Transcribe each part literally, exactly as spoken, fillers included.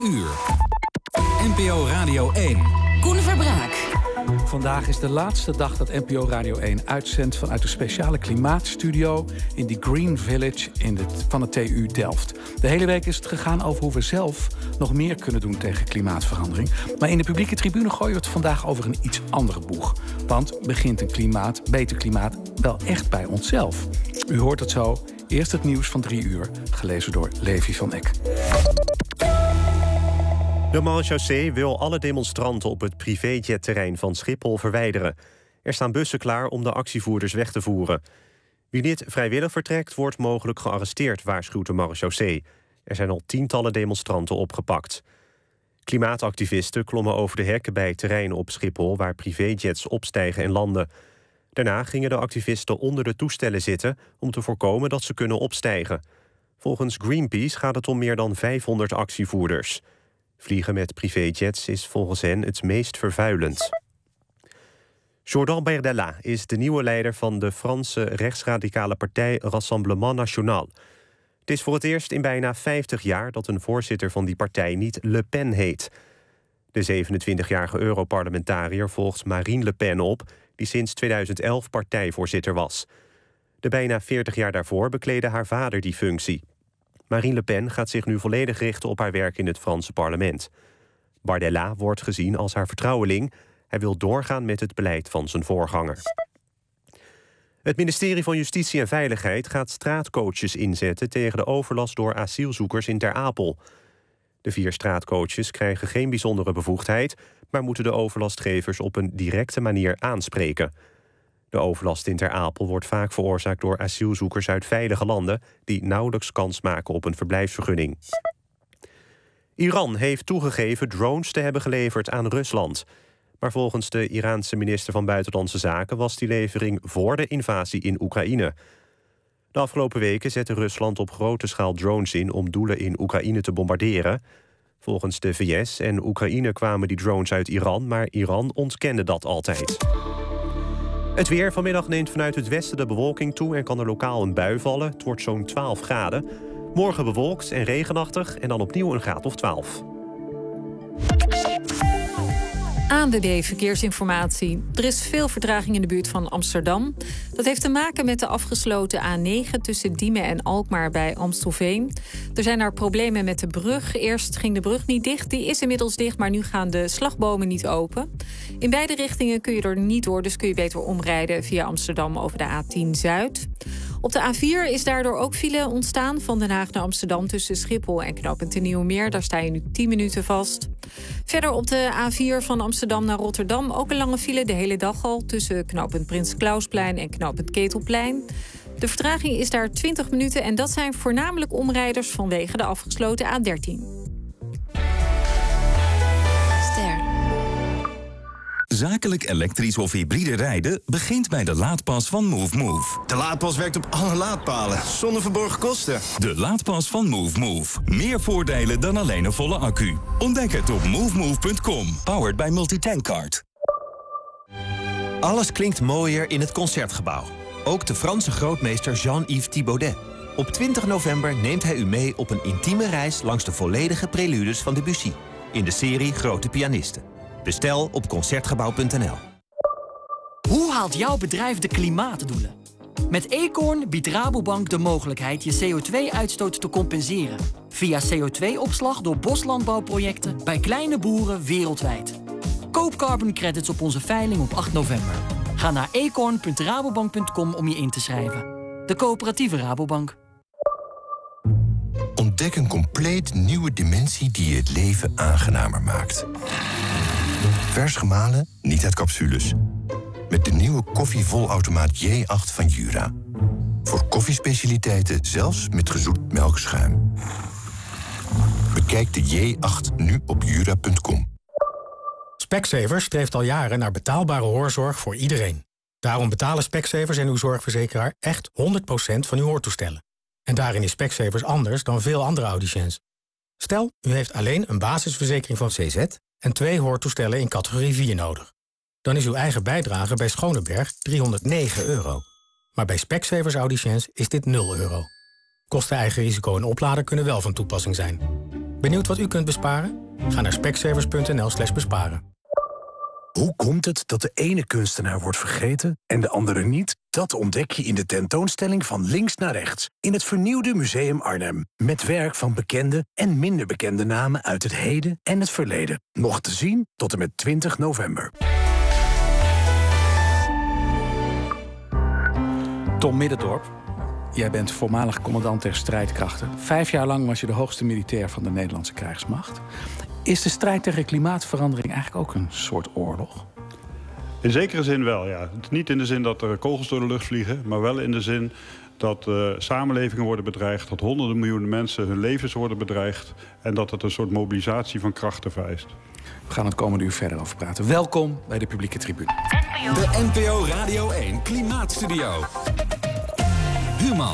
uur. N P O Radio één. Koen Verbraak. Vandaag is de laatste dag dat N P O Radio één uitzendt vanuit de speciale klimaatstudio in die Green Village in de, van het T U Delft. De hele week is het gegaan over hoe we zelf nog meer kunnen doen tegen klimaatverandering. Maar in de publieke tribune gooien we het vandaag over een iets andere boeg. Want begint een klimaat, beter klimaat wel echt bij onszelf? U hoort het zo. Eerst het nieuws van drie uur, gelezen door Levi van Eck. De marechaussee wil alle demonstranten op het privéjetterrein van Schiphol verwijderen. Er staan bussen klaar om de actievoerders weg te voeren. Wie niet vrijwillig vertrekt, wordt mogelijk gearresteerd, waarschuwt de marechaussee. Er zijn al tientallen demonstranten opgepakt. Klimaatactivisten klommen over de hekken bij het terrein op Schiphol, waar privéjets opstijgen en landen. Daarna gingen de activisten onder de toestellen zitten om te voorkomen dat ze kunnen opstijgen. Volgens Greenpeace gaat het om meer dan vijfhonderd actievoerders. Vliegen met privéjets is volgens hen het meest vervuilend. Jordan Bardella is de nieuwe leider van de Franse rechtsradicale partij Rassemblement National. Het is voor het eerst in bijna vijftig jaar dat een voorzitter van die partij niet Le Pen heet. De zevenentwintigjarige Europarlementariër volgt Marine Le Pen op, die sinds tweeduizend elf partijvoorzitter was. De bijna veertig jaar daarvoor bekleedde haar vader die functie. Marine Le Pen gaat zich nu volledig richten op haar werk in het Franse parlement. Bardella wordt gezien als haar vertrouweling. Hij wil doorgaan met het beleid van zijn voorganger. Het ministerie van Justitie en Veiligheid gaat straatcoaches inzetten tegen de overlast door asielzoekers in Ter Apel. De vier straatcoaches krijgen geen bijzondere bevoegdheid, maar moeten de overlastgevers op een directe manier aanspreken. De overlast in Ter Apel wordt vaak veroorzaakt door asielzoekers uit veilige landen die nauwelijks kans maken op een verblijfsvergunning. Iran heeft toegegeven drones te hebben geleverd aan Rusland. Maar volgens de Iraanse minister van Buitenlandse Zaken was die levering voor de invasie in Oekraïne. De afgelopen weken zette Rusland op grote schaal drones in om doelen in Oekraïne te bombarderen. Volgens de V S en Oekraïne kwamen die drones uit Iran, maar Iran ontkende dat altijd. Het weer. Vanmiddag neemt vanuit het westen de bewolking toe en kan er lokaal een bui vallen. Het wordt zo'n twaalf graden. Morgen bewolkt en regenachtig en dan opnieuw een graad of twaalf. A N W B Verkeersinformatie. Er is veel vertraging in de buurt van Amsterdam. Dat heeft te maken met de afgesloten A negen tussen Diemen en Alkmaar bij Amstelveen. Er zijn daar problemen met de brug. Eerst ging de brug niet dicht, die is inmiddels dicht, maar nu gaan de slagbomen niet open. In beide richtingen kun je er niet door, dus kun je beter omrijden via Amsterdam over de A tien Zuid. Op de A vier is daardoor ook file ontstaan van Den Haag naar Amsterdam tussen Schiphol en knooppunt de Nieuwe Meer. Daar sta je nu tien minuten vast. Verder op de A vier van Amsterdam naar Rotterdam ook een lange file de hele dag al tussen knooppunt Prins Klausplein en knooppunt Ketelplein. De vertraging is daar twintig minuten en dat zijn voornamelijk omrijders vanwege de afgesloten A dertien. Zakelijk elektrisch of hybride rijden begint bij de laadpas van Move Move. De laadpas werkt op alle laadpalen, zonder verborgen kosten. De laadpas van Move Move. Meer voordelen dan alleen een volle accu. Ontdek het op move move punt com. Powered by Multitankcard. Alles klinkt mooier in het Concertgebouw. Ook de Franse grootmeester Jean-Yves Thibaudet. Op twintig november neemt hij u mee op een intieme reis langs de volledige preludes van Debussy. In de serie Grote Pianisten. Bestel op concertgebouw punt n l. Hoe haalt jouw bedrijf de klimaatdoelen? Met Eekhoorn biedt Rabobank de mogelijkheid je C O twee uitstoot te compenseren. Via C O twee opslag door boslandbouwprojecten bij kleine boeren wereldwijd. Koop carbon credits op onze veiling op acht november. Ga naar eekhoorn punt rabobank punt com om je in te schrijven. De coöperatieve Rabobank. Ontdek een compleet nieuwe dimensie die je het leven aangenamer maakt. Vers gemalen, niet uit capsules. Met de nieuwe koffievolautomaat J acht van Jura. Voor koffiespecialiteiten zelfs met gezoet melkschuim. Bekijk de J acht nu op jura punt com. Specsavers streeft al jaren naar betaalbare hoorzorg voor iedereen. Daarom betalen Specsavers en uw zorgverzekeraar echt honderd procent van uw hoortoestellen. En daarin is Specsavers anders dan veel andere audiciëns. Stel, u heeft alleen een basisverzekering van C Z en twee hoortoestellen in categorie vier nodig. Dan is uw eigen bijdrage bij Schoneberg driehonderdnegen euro. Maar bij Specsavers audiciëns is dit nul euro. Kosten eigen risico en oplader kunnen wel van toepassing zijn. Benieuwd wat u kunt besparen? Ga naar specsavers punt n l slash besparen. Hoe komt het dat de ene kunstenaar wordt vergeten en de andere niet? Dat ontdek je in de tentoonstelling Van Links naar Rechts in het vernieuwde Museum Arnhem. Met werk van bekende en minder bekende namen uit het heden en het verleden. Nog te zien tot en met twintig november. Tom Middendorp, jij bent voormalig commandant der strijdkrachten. Vijf jaar lang was je de hoogste militair van de Nederlandse krijgsmacht. Is de strijd tegen klimaatverandering eigenlijk ook een soort oorlog? In zekere zin wel, ja. Niet in de zin dat er kogels door de lucht vliegen, maar wel in de zin dat uh, samenlevingen worden bedreigd, dat honderden miljoenen mensen hun levens worden bedreigd en dat het een soort mobilisatie van krachten vereist. We gaan het komende uur verder over praten. Welkom bij de Publieke Tribune. De N P O Radio één Klimaatstudio. Human.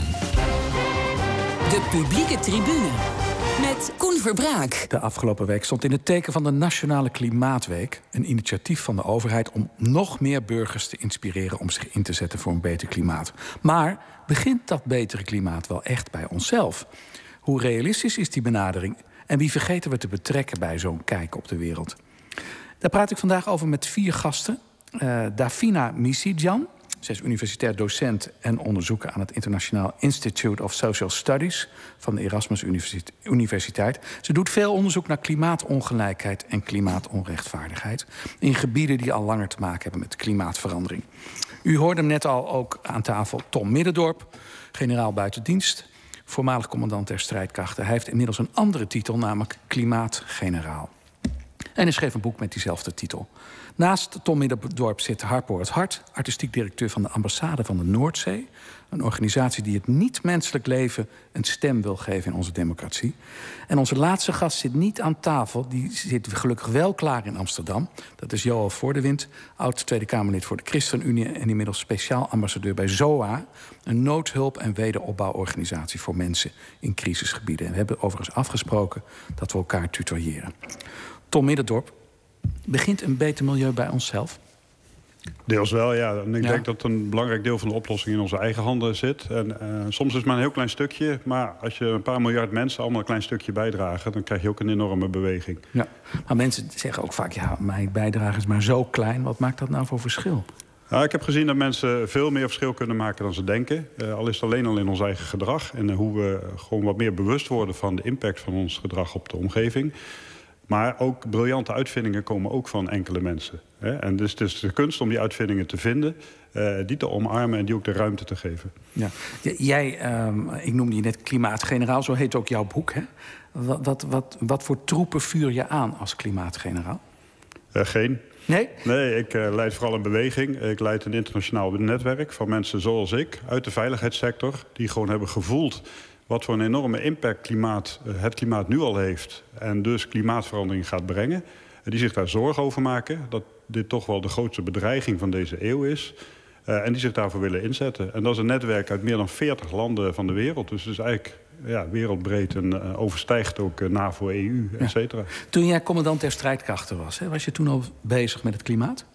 De Publieke Tribune. Met Koen Verbraak. De afgelopen week stond in het teken van de Nationale Klimaatweek een initiatief van de overheid om nog meer burgers te inspireren om zich in te zetten voor een beter klimaat. Maar begint dat betere klimaat wel echt bij onszelf? Hoe realistisch is die benadering? En wie vergeten we te betrekken bij zo'n kijk op de wereld? Daar praat ik vandaag over met vier gasten. Uh, Davina Misidjan. Zij is universitair docent en onderzoeker aan het Internationaal Institute of Social Studies van de Erasmus Universiteit. Ze doet veel onderzoek naar klimaatongelijkheid en klimaatonrechtvaardigheid in gebieden die al langer te maken hebben met klimaatverandering. U hoorde hem net al ook aan tafel Tom Middendorp, generaal buitendienst, voormalig commandant der strijdkrachten. Hij heeft inmiddels een andere titel, namelijk klimaatgeneraal. En hij schreef een boek met diezelfde titel. Naast Tom Middendorp zit Harpo het Hart, artistiek directeur van de ambassade van de Noordzee. Een organisatie die het niet-menselijk leven een stem wil geven in onze democratie. En onze laatste gast zit niet aan tafel, die zit gelukkig wel klaar in Amsterdam. Dat is Joël Voordewind, oud Tweede Kamerlid voor de ChristenUnie en inmiddels speciaal ambassadeur bij Z O A, een noodhulp- en wederopbouworganisatie voor mensen in crisisgebieden. En we hebben overigens afgesproken dat we elkaar tutoyeren. Tom Middendorp, begint een beter milieu bij onszelf? Deels wel, ja. En ik ja. denk dat een belangrijk deel van de oplossing in onze eigen handen zit. En uh, soms is het maar een heel klein stukje. Maar als je een paar miljard mensen allemaal een klein stukje bijdragen, dan krijg je ook een enorme beweging. Ja. Maar mensen zeggen ook vaak, ja, mijn bijdrage is maar zo klein. Wat maakt dat nou voor verschil? Nou, ik heb gezien dat mensen veel meer verschil kunnen maken dan ze denken. Uh, al is het alleen al in ons eigen gedrag. En uh, hoe we gewoon wat meer bewust worden van de impact van ons gedrag op de omgeving. Maar ook briljante uitvindingen komen ook van enkele mensen. Hè? En dus het is de kunst om die uitvindingen te vinden, uh, die te omarmen en die ook de ruimte te geven. Ja. Jij, um, ik noemde je net klimaatgeneraal, zo heet ook jouw boek. Hè? Wat, wat, wat, wat voor troepen vuur je aan als klimaatgeneraal? Uh, geen. Nee? Nee, ik uh, leid vooral een beweging. Ik leid een internationaal netwerk van mensen zoals ik uit de veiligheidssector, die gewoon hebben gevoeld wat voor een enorme impact klimaat, het klimaat nu al heeft en dus klimaatverandering gaat brengen. En die zich daar zorgen over maken dat dit toch wel de grootste bedreiging van deze eeuw is. Uh, en die zich daarvoor willen inzetten. En dat is een netwerk uit meer dan veertig landen van de wereld. Dus het is eigenlijk ja, wereldbreed en uh, overstijgt ook uh, NAVO, E U, et cetera. Ja. Toen jij commandant der strijdkrachten was, hè, was je toen al bezig met het klimaat?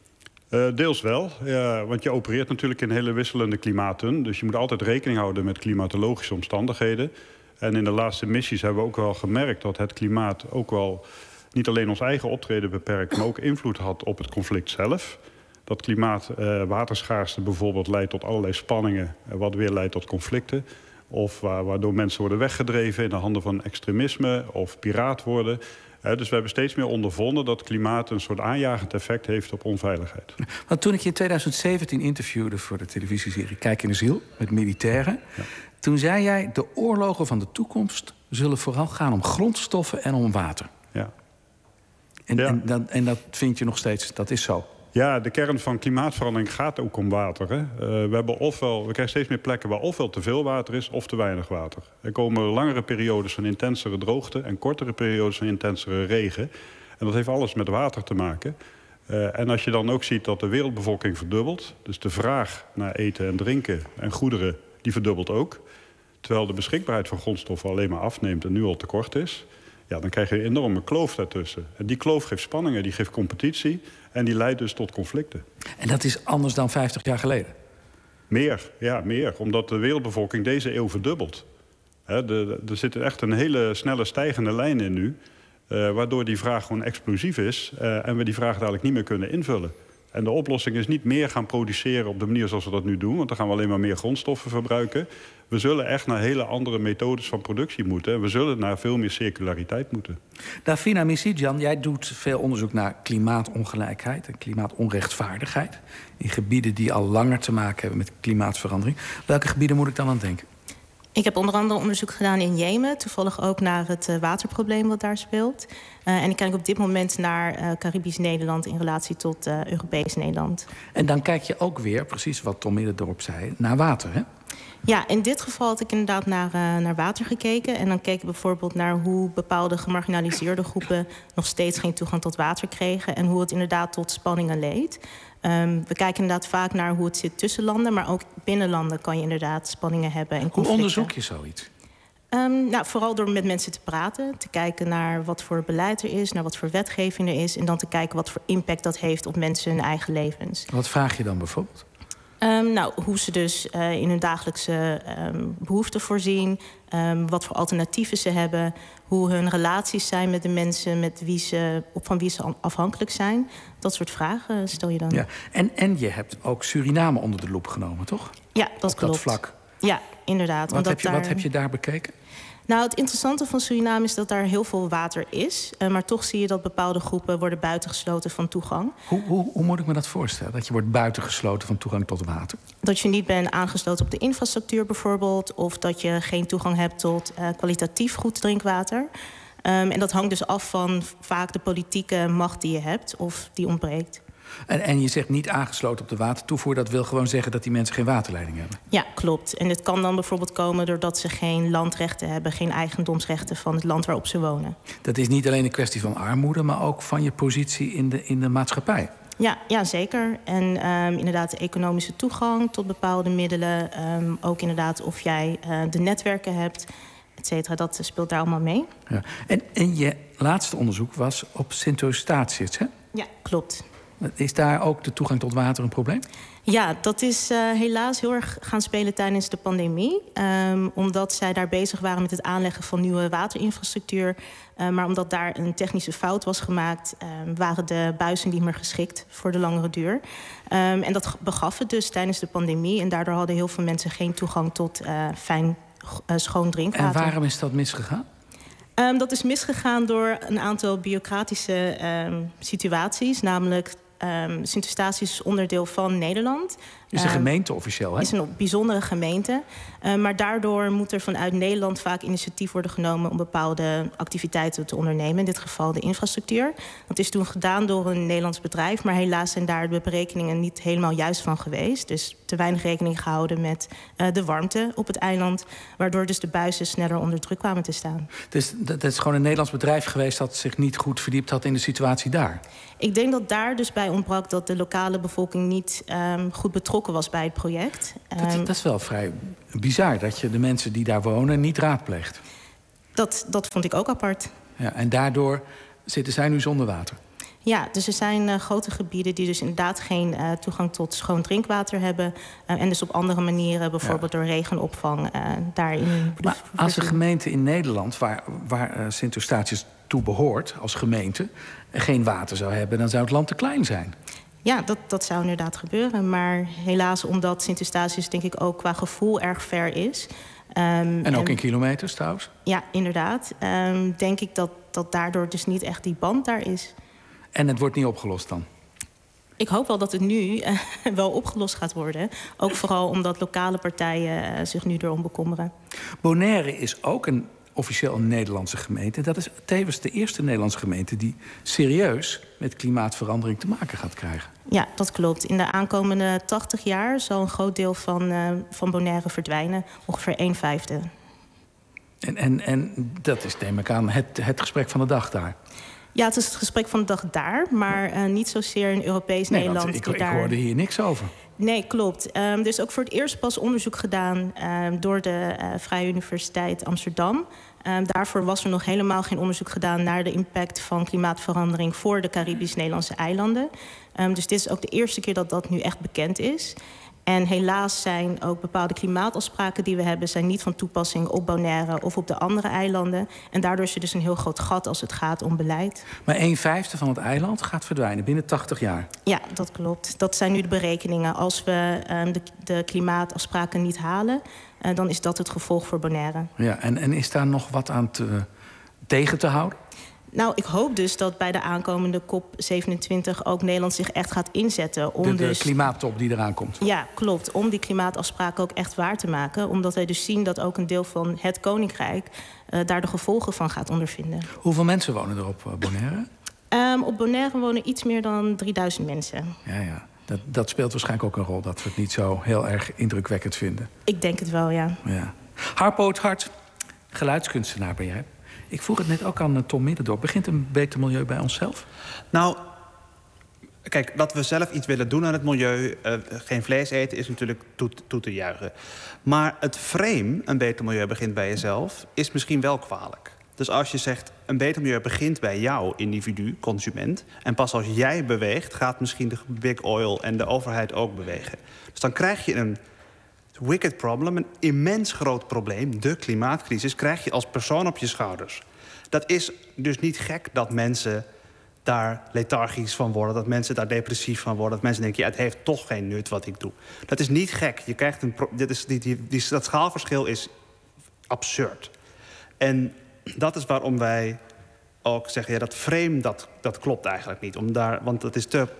Uh, deels wel, ja, want je opereert natuurlijk in hele wisselende klimaten. Dus je moet altijd rekening houden met klimatologische omstandigheden. En in de laatste missies hebben we ook wel gemerkt dat het klimaat ook wel niet alleen ons eigen optreden beperkt, maar ook invloed had op het conflict zelf. Dat klimaat, uh, waterschaarste bijvoorbeeld, leidt tot allerlei spanningen, wat weer leidt tot conflicten. Of wa- waardoor mensen worden weggedreven in de handen van extremisme of piraat worden. Uh, dus we hebben steeds meer ondervonden dat klimaat een soort aanjagend effect heeft op onveiligheid. Want toen ik je in twintig zeventien interviewde voor de televisieserie Kijk in de Ziel met militairen, ja. Toen zei jij, de oorlogen van de toekomst zullen vooral gaan om grondstoffen en om water. Ja. En, ja. en, dat, en dat vind je nog steeds, dat is zo. Ja, de kern van klimaatverandering gaat ook om water. Hè? Uh, we, hebben ofwel, we krijgen steeds meer plekken waar ofwel te veel water is of te weinig water. Er komen langere periodes van intensere droogte en kortere periodes van intensere regen. En dat heeft alles met water te maken. Uh, en als je dan ook ziet dat de wereldbevolking verdubbelt, dus de vraag naar eten en drinken en goederen, die verdubbelt ook. Terwijl de beschikbaarheid van grondstoffen alleen maar afneemt en nu al tekort is. Ja, dan krijg je een enorme kloof daartussen. En die kloof geeft spanningen, die geeft competitie en die leidt dus tot conflicten. En dat is anders dan vijftig jaar geleden? Meer, ja, meer. Omdat de wereldbevolking deze eeuw verdubbelt. He, de, de, er zit echt een hele snelle stijgende lijn in nu. Uh, waardoor die vraag gewoon explosief is. Uh, en we die vraag dadelijk niet meer kunnen invullen. En de oplossing is niet meer gaan produceren op de manier zoals we dat nu doen. Want dan gaan we alleen maar meer grondstoffen verbruiken. We zullen echt naar hele andere methodes van productie moeten. En we zullen naar veel meer circulariteit moeten. Davina Misidjan, jij doet veel onderzoek naar klimaatongelijkheid en klimaatonrechtvaardigheid. In gebieden die al langer te maken hebben met klimaatverandering. Welke gebieden moet ik dan aan denken? Ik heb onder andere onderzoek gedaan in Jemen. Toevallig ook naar het uh, waterprobleem wat daar speelt. Uh, en ik kijk op dit moment naar uh, Caribisch Nederland in relatie tot uh, Europees Nederland. En dan kijk je ook weer, precies wat Tom Middendorp zei, naar water, hè? Ja, in dit geval had ik inderdaad naar, uh, naar water gekeken. En dan keek ik bijvoorbeeld naar hoe bepaalde gemarginaliseerde groepen nog steeds geen toegang tot water kregen. En hoe het inderdaad tot spanningen leed. Um, we kijken inderdaad vaak naar hoe het zit tussen landen. Maar ook binnen landen kan je inderdaad spanningen hebben en conflicten. Hoe onderzoek je zoiets? Um, nou, vooral door met mensen te praten. Te kijken naar wat voor beleid er is, naar wat voor wetgeving er is. En dan te kijken wat voor impact dat heeft op mensen hun eigen levens. Wat vraag je dan bijvoorbeeld? Um, nou, hoe ze dus uh, in hun dagelijkse um, behoeften voorzien. Um, wat voor alternatieven ze hebben. Hoe hun relaties zijn met de mensen met wie ze, van wie ze afhankelijk zijn. Dat soort vragen stel je dan. Ja. En, en je hebt ook Suriname onder de loep genomen, toch? Ja, dat Op klopt. dat vlak. Ja, inderdaad. Wat, heb je, daar... wat heb je daar bekeken? Nou, het interessante van Suriname is dat daar heel veel water is. Uh, maar toch zie je dat bepaalde groepen worden buitengesloten van toegang. Hoe, hoe, hoe moet ik me dat voorstellen? Dat je wordt buitengesloten van toegang tot water? Dat je niet bent aangesloten op de infrastructuur bijvoorbeeld. Of dat je geen toegang hebt tot uh, kwalitatief goed drinkwater. Um, en dat hangt dus af van vaak de politieke macht die je hebt of die ontbreekt. En, en je zegt niet aangesloten op de watertoevoer. Dat wil gewoon zeggen dat die mensen geen waterleiding hebben. Ja, klopt. En dit kan dan bijvoorbeeld komen doordat ze geen landrechten hebben, geen eigendomsrechten van het land waarop ze wonen. Dat is niet alleen een kwestie van armoede, maar ook van je positie in de, in de maatschappij. Ja, ja, zeker. En um, inderdaad de economische toegang tot bepaalde middelen. Um, ook inderdaad of jij uh, de netwerken hebt, et cetera. Dat speelt daar allemaal mee. Ja. En, en je laatste onderzoek was op Sint-Eustatius, hè? Ja, klopt. Is daar ook de toegang tot water een probleem? Ja, dat is uh, helaas heel erg gaan spelen tijdens de pandemie. Um, omdat zij daar bezig waren met het aanleggen van nieuwe waterinfrastructuur. Uh, maar omdat daar een technische fout was gemaakt, um, waren de buizen niet meer geschikt voor de langere duur. Um, en dat begaf het dus tijdens de pandemie. En daardoor hadden heel veel mensen geen toegang tot uh, fijn, uh, schoon drinkwater. En waarom is dat misgegaan? Um, dat is misgegaan door een aantal bureaucratische um, situaties. Namelijk, um, Sint-Eustatius is onderdeel van Nederland. Het is een gemeente officieel, hè? Het is een bijzondere gemeente. Uh, maar daardoor moet er vanuit Nederland vaak initiatief worden genomen om bepaalde activiteiten te ondernemen. In dit geval de infrastructuur. Dat is toen gedaan door een Nederlands bedrijf. Maar helaas zijn daar de berekeningen niet helemaal juist van geweest. Dus te weinig rekening gehouden met uh, de warmte op het eiland. Waardoor dus de buizen sneller onder druk kwamen te staan. Dus dat is gewoon een Nederlands bedrijf geweest dat zich niet goed verdiept had in de situatie daar? Ik denk dat daar dus bij ontbrak dat de lokale bevolking niet um, goed betrokken was bij het project. Dat, dat is wel vrij bizar, dat je de mensen die daar wonen niet raadpleegt. Dat, dat vond ik ook apart. Ja, en daardoor zitten zij nu zonder water? Ja, dus er zijn uh, grote gebieden die dus inderdaad geen uh, toegang tot schoon drinkwater hebben. Uh, en dus op andere manieren, bijvoorbeeld ja. door regenopvang, uh, daarin... Maar als een gemeente in Nederland, waar, waar uh, Sint-Eustatius toe behoort als gemeente, geen water zou hebben, dan zou het land te klein zijn. Ja, dat, dat zou inderdaad gebeuren. Maar helaas, omdat Sint-Eustatius denk ik ook qua gevoel erg ver is. Um, en ook en, in kilometers trouwens? Ja, inderdaad. Um, denk ik dat, dat daardoor dus niet echt die band daar is. En het wordt niet opgelost dan? Ik hoop wel dat het nu uh, wel opgelost gaat worden. Ook vooral omdat lokale partijen uh, zich nu erom bekommeren. Bonaire is ook een officieel een Nederlandse gemeente. Dat is tevens de eerste Nederlandse gemeente die serieus met klimaatverandering te maken gaat krijgen. Ja, dat klopt. In de aankomende tachtig jaar zal een groot deel van, uh, van Bonaire verdwijnen. Ongeveer een vijfde. En, en, en dat is, neem ik aan, het, het gesprek van de dag daar. Ja, het is het gesprek van de dag daar, maar uh, niet zozeer in Europees nee, Nederland. Ik, ik daar... hoorde hier niks over. Nee, klopt. Um, er is ook voor het eerst pas onderzoek gedaan um, door de uh, Vrije Universiteit Amsterdam. Um, daarvoor was er nog helemaal geen onderzoek gedaan naar de impact van klimaatverandering voor de Caribisch-Nederlandse eilanden. Um, dus dit is ook de eerste keer dat dat nu echt bekend is. En helaas zijn ook bepaalde klimaatafspraken die we hebben... zijn niet van toepassing op Bonaire of op de andere eilanden. En daardoor is er dus een heel groot gat als het gaat om beleid. Maar een vijfde van het eiland gaat verdwijnen binnen tachtig jaar. Ja, dat klopt. Dat zijn nu de berekeningen. Als we um, de, de klimaatafspraken niet halen... Uh, dan is dat het gevolg voor Bonaire. Ja, en, en is daar nog wat aan te, tegen te houden? Nou, ik hoop dus dat bij de aankomende COP zevenentwintig... ook Nederland zich echt gaat inzetten om de, de dus... klimaattop die eraan komt. Ja, klopt. Om die klimaatafspraken ook echt waar te maken. Omdat wij dus zien dat ook een deel van het Koninkrijk... Uh, daar de gevolgen van gaat ondervinden. Hoeveel mensen wonen er op uh, Bonaire? Um, op Bonaire wonen iets meer dan drieduizend mensen. Ja, ja. Dat, dat speelt waarschijnlijk ook een rol... dat we het niet zo heel erg indrukwekkend vinden. Ik denk het wel, ja. ja. Harpo het Hart, geluidskunstenaar ben jij. Ik vroeg het net ook aan Tom Middendorp. Begint een beter milieu bij onszelf? Nou, kijk, dat we zelf iets willen doen aan het milieu... Uh, geen vlees eten is natuurlijk toe, toe te juichen. Maar het frame, een beter milieu begint bij jezelf... is misschien wel kwalijk. Dus als je zegt, een beter milieu begint bij jou, individu, consument... en pas als jij beweegt, gaat misschien de big oil en de overheid ook bewegen. Dus dan krijg je een wicked problem, een immens groot probleem... de klimaatcrisis, krijg je als persoon op je schouders. Dat is dus niet gek dat mensen daar lethargisch van worden... dat mensen daar depressief van worden... dat mensen denken, ja, het heeft toch geen nut wat ik doe. Dat is niet gek. Je krijgt een pro- dit is, die, die, die, dat schaalverschil is absurd. En dat is waarom wij ook zeggen... ja, dat frame, dat, dat klopt eigenlijk niet. Om daar, want dat is te...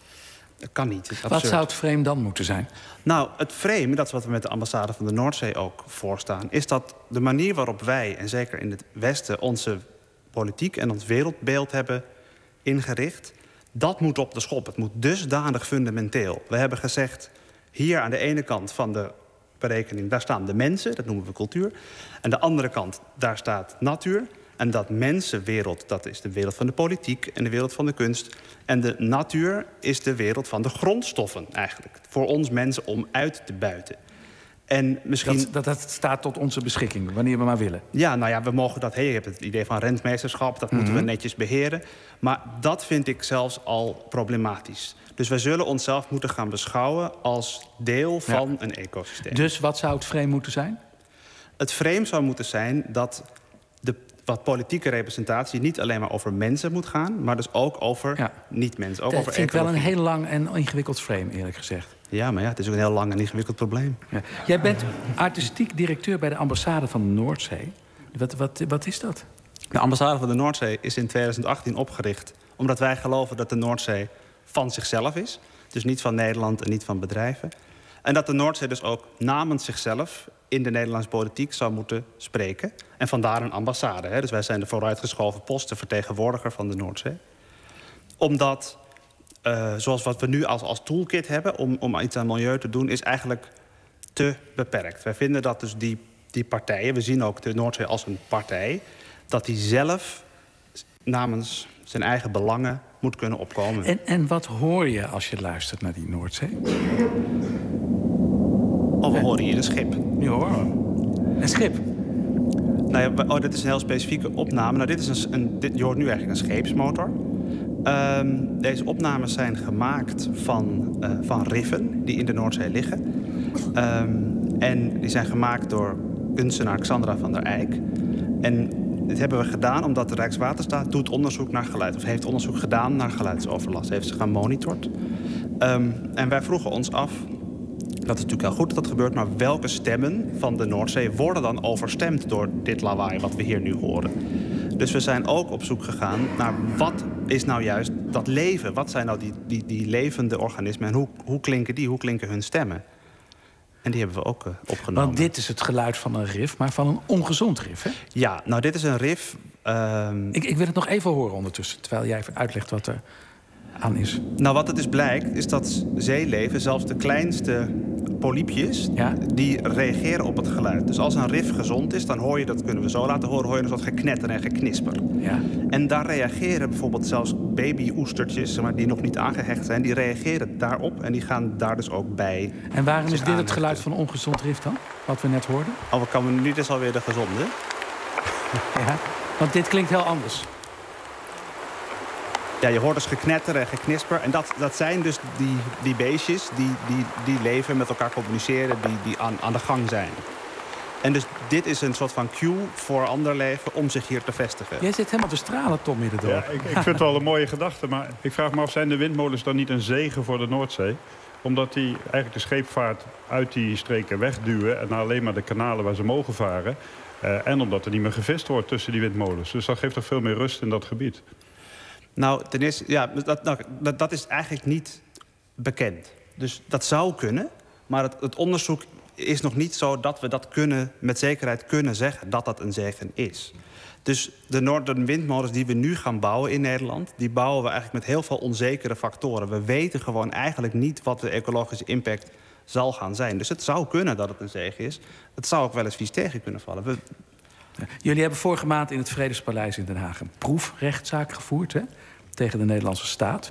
Dat kan niet. Het is wat zou het frame dan moeten zijn? Nou, het frame, dat is wat we met de ambassade van de Noordzee ook voorstaan... is dat de manier waarop wij, en zeker in het Westen... onze politiek en ons wereldbeeld hebben ingericht... dat moet op de schop. Het moet dusdanig fundamenteel. We hebben gezegd, hier aan de ene kant van de berekening... daar staan de mensen, dat noemen we cultuur. En de andere kant, daar staat natuur... En dat mensenwereld, dat is de wereld van de politiek en de wereld van de kunst. En de natuur is de wereld van de grondstoffen eigenlijk. Voor ons mensen om uit te buiten. En misschien... dat, dat, dat staat tot onze beschikking, wanneer we maar willen. Ja, nou ja, we mogen dat... Hey, je hebt het idee van rentmeesterschap, dat moeten Mm-hmm. we netjes beheren. Maar dat vind ik zelfs al problematisch. Dus wij zullen onszelf moeten gaan beschouwen als deel van ja. een ecosysteem. Dus wat zou het frame moeten zijn? Het frame zou moeten zijn dat... de wat politieke representatie niet alleen maar over mensen moet gaan... maar dus ook over ja. niet-mensen, ook dat over vind ecologie. ik wel een heel lang en ingewikkeld frame, eerlijk gezegd. Ja, maar ja, het is ook een heel lang en ingewikkeld probleem. Ja. Jij bent artistiek directeur bij de ambassade van de Noordzee. Wat, wat, wat is dat? De ambassade van de Noordzee is in twintig achttien opgericht... omdat wij geloven dat de Noordzee van zichzelf is. Dus niet van Nederland en niet van bedrijven. En dat de Noordzee dus ook namens zichzelf... in de Nederlandse politiek zou moeten spreken. En vandaar een ambassade. Hè? Dus wij zijn de vooruitgeschoven post, de vertegenwoordiger van de Noordzee. Omdat, uh, zoals wat we nu als, als toolkit hebben... Om, om iets aan milieu te doen, is eigenlijk te beperkt. Wij vinden dat dus die, die partijen... we zien ook de Noordzee als een partij... dat die zelf namens zijn eigen belangen moet kunnen opkomen. En, en wat hoor je als je luistert naar die Noordzee? Oh, we horen hier een schip. Nu horen we. Een schip? Nou ja, oh, dit is een heel specifieke opname. Nou, dit is een, een, dit, je hoort nu eigenlijk een scheepsmotor. Um, deze opnames zijn gemaakt van, uh, van riffen die in de Noordzee liggen. Um, en die zijn gemaakt door kunstenaar Xandra van der Eyck. En dit hebben we gedaan omdat de Rijkswaterstaat doet onderzoek naar geluid. Of heeft onderzoek gedaan naar geluidsoverlast. Heeft ze gemonitord. Um, en wij vroegen ons af... Dat is natuurlijk heel goed dat dat gebeurt, maar welke stemmen van de Noordzee worden dan overstemd door dit lawaai wat we hier nu horen? Dus we zijn ook op zoek gegaan naar wat is nou juist dat leven? Wat zijn nou die, die, die levende organismen en hoe, hoe klinken die, hoe klinken hun stemmen? En die hebben we ook uh, opgenomen. Want dit is het geluid van een rif, maar van een ongezond rif, hè? Ja, nou dit is een rif... Uh... Ik, ik wil het nog even horen ondertussen, terwijl jij even uitlegt wat er aan is. Nou, wat het dus blijkt, is dat zeeleven, zelfs de kleinste polypjes, ja? die reageren op het geluid. Dus als een rif gezond is, dan hoor je, dat kunnen we zo laten horen, hoor je een soort geknetter en geknisper. Ja. En daar reageren bijvoorbeeld zelfs babyoestertjes, maar die nog niet aangehecht zijn, die reageren daarop en die gaan daar dus ook bij. En waarom is dit het geluid van een ongezond rif dan, wat we net hoorden? Oh, we komen nu dus alweer de gezonde. Ja, want dit klinkt heel anders. ja, je hoort dus geknetter en geknisper. En dat, dat zijn dus die, die beestjes die, die, die leven, met elkaar communiceren, die, die aan, aan de gang zijn. En dus dit is een soort van cue voor ander leven om zich hier te vestigen. Jij zit helemaal te stralen, Tom Middendorp. Ja, ik, ik vind het wel een mooie gedachte, maar ik vraag me af, zijn de windmolens dan niet een zegen voor de Noordzee? Omdat die eigenlijk de scheepvaart uit die streken wegduwen en naar alleen maar de kanalen waar ze mogen varen. Uh, en omdat er niet meer gevist wordt tussen die windmolens. Dus dat geeft toch veel meer rust in dat gebied. Nou, ten eerste, ja, dat, nou, dat, dat is eigenlijk niet bekend. Dus dat zou kunnen, maar het, het onderzoek is nog niet zo dat we dat kunnen, met zekerheid kunnen zeggen dat dat een zegen is. Dus de Northern windmolens die we nu gaan bouwen in Nederland, die bouwen we eigenlijk met heel veel onzekere factoren. We weten gewoon eigenlijk niet wat de ecologische impact zal gaan zijn. Dus het zou kunnen dat het een zegen is. Het zou ook wel eens vies tegen kunnen vallen. We... Ja, jullie hebben vorige maand in het Vredespaleis in Den Haag een proefrechtszaak gevoerd, hè, tegen de Nederlandse staat.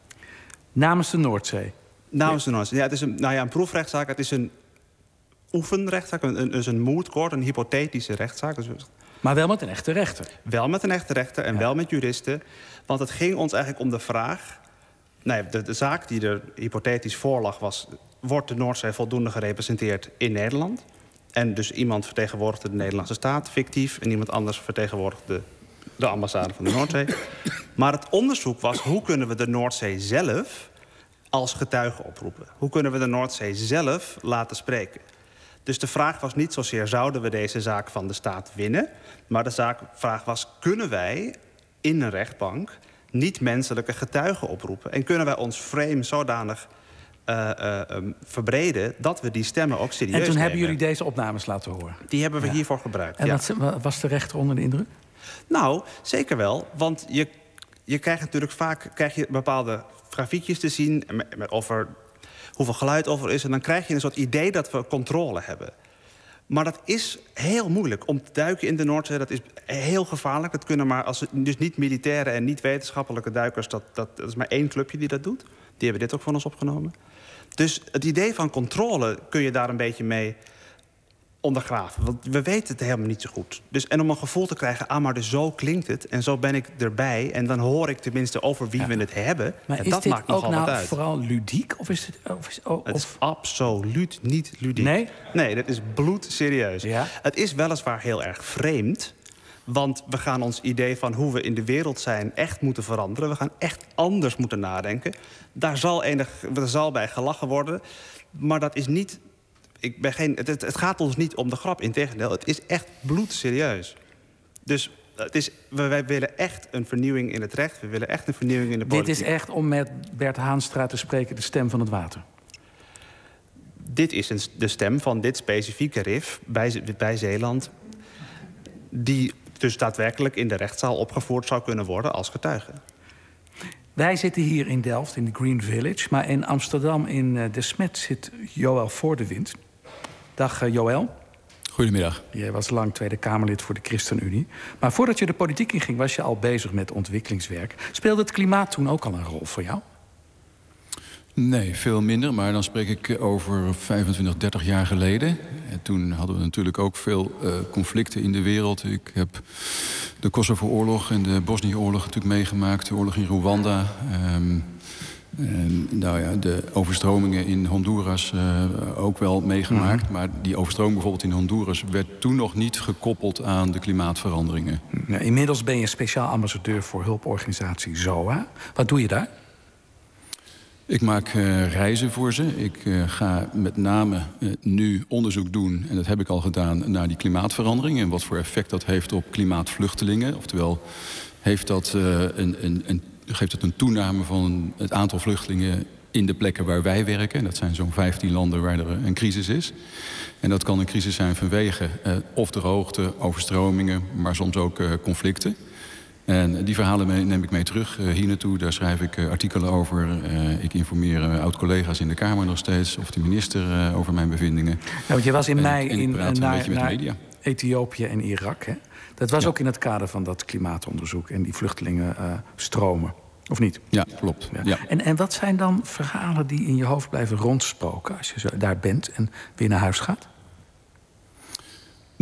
Namens de Noordzee. Namens de Noordzee. Ja, het is een, nou ja, een proefrechtszaak. Het is een oefenrechtszaak, een, dus een moot court, een hypothetische rechtszaak. Dus maar wel met een echte rechter. Wel met een echte rechter en ja. wel met juristen. Want het ging ons eigenlijk om de vraag... Nee, de, de zaak die er hypothetisch voor lag was... wordt de Noordzee voldoende gerepresenteerd in Nederland? En dus iemand vertegenwoordigde de Nederlandse staat, fictief... en iemand anders vertegenwoordigde de ambassade van de Noordzee. Maar het onderzoek was, hoe kunnen we de Noordzee zelf als getuige oproepen? Hoe kunnen we de Noordzee zelf laten spreken? Dus de vraag was niet zozeer, zouden we deze zaak van de staat winnen? Maar de zaak, vraag was, kunnen wij in een rechtbank niet-menselijke getuigen oproepen? En kunnen wij ons frame zodanig uh, uh, um, verbreden dat we die stemmen ook serieus nemen? En toen hebben jullie deze opnames laten horen? Die hebben we ja. hiervoor gebruikt, En ja. wat, was de rechter onder de indruk? Nou, zeker wel. Want je, je krijgt natuurlijk vaak krijg je bepaalde grafiekjes te zien met, met over hoeveel geluid over is. En dan krijg je een soort idee dat we controle hebben. Maar dat is heel moeilijk. Om te duiken in de Noordzee, dat is heel gevaarlijk. Dat kunnen maar, als het, dus niet militaire en niet wetenschappelijke duikers... Dat, dat, dat is maar één clubje die dat doet. Die hebben dit ook van ons opgenomen. Dus het idee van controle kun je daar een beetje mee ondergraven. Want we weten het helemaal niet zo goed. Dus, en om een gevoel te krijgen, ah, maar dus zo klinkt het... en zo ben ik erbij en dan hoor ik tenminste over wie ja. we het hebben. Maar en is dat dit maakt ook nogal nou wat uit. vooral ludiek? Of is het, of is, of... Het is absoluut niet ludiek. Nee? Nee, dat is bloedserieus. Ja? Het is weliswaar heel erg vreemd. Want we gaan ons idee van hoe we in de wereld zijn echt moeten veranderen. We gaan echt anders moeten nadenken. Daar zal, enig, er zal bij gelachen worden. Maar dat is niet... Ik ben geen, het, het gaat ons niet om de grap, integendeel. Het is echt bloedserieus. Dus het is, wij willen echt een vernieuwing in het recht. We willen echt een vernieuwing in de politiek. Dit is echt, om met Bert Haanstra te spreken, de stem van het water. Dit is een, de stem van dit specifieke R I F bij, bij Zeeland... die dus daadwerkelijk in de rechtszaal opgevoerd zou kunnen worden als getuige. Wij zitten hier in Delft, in de Green Village. Maar in Amsterdam, in uh, De Smet, zit Joël Voordewind. Dag uh, Joël. Goedemiddag. Jij was lang Tweede Kamerlid voor de ChristenUnie. Maar voordat je de politiek inging, was je al bezig met ontwikkelingswerk. Speelde het klimaat toen ook al een rol voor jou? Nee, veel minder. Maar dan spreek ik over vijfentwintig, dertig jaar geleden. En toen hadden we natuurlijk ook veel uh, conflicten in de wereld. Ik heb de Kosovo-oorlog en de Bosnië-oorlog natuurlijk meegemaakt. De oorlog in Rwanda. Um, en, nou ja, de overstromingen in Honduras uh, ook wel meegemaakt. Mm-hmm. Maar die overstroming bijvoorbeeld in Honduras werd toen nog niet gekoppeld aan de klimaatveranderingen. Ja, inmiddels ben je speciaal ambassadeur voor hulporganisatie Z O A. Wat doe je daar? Ik maak uh, reizen voor ze. Ik uh, ga met name uh, nu onderzoek doen, en dat heb ik al gedaan, naar die klimaatverandering en wat voor effect dat heeft op klimaatvluchtelingen. Oftewel, heeft dat, uh, een, een, een, geeft het een toename van het aantal vluchtelingen in de plekken waar wij werken. En dat zijn zo'n vijftien landen waar er een crisis is. En dat kan een crisis zijn vanwege uh, of droogte, overstromingen, maar soms ook uh, conflicten. En die verhalen neem ik mee terug uh, hier naartoe. Daar schrijf ik uh, artikelen over. Uh, ik informeer uh, oud-collega's in de Kamer nog steeds, of de minister uh, over mijn bevindingen. Ja, want je was in mei en, en in, praat naar, een met naar media. Ethiopië en Irak. Hè? Dat was ja. ook in het kader van dat klimaatonderzoek en die vluchtelingenstromen. Uh, of niet? Ja, klopt. Ja. Ja. En, en wat zijn dan verhalen die in je hoofd blijven rondspoken als je zo daar bent en weer naar huis gaat?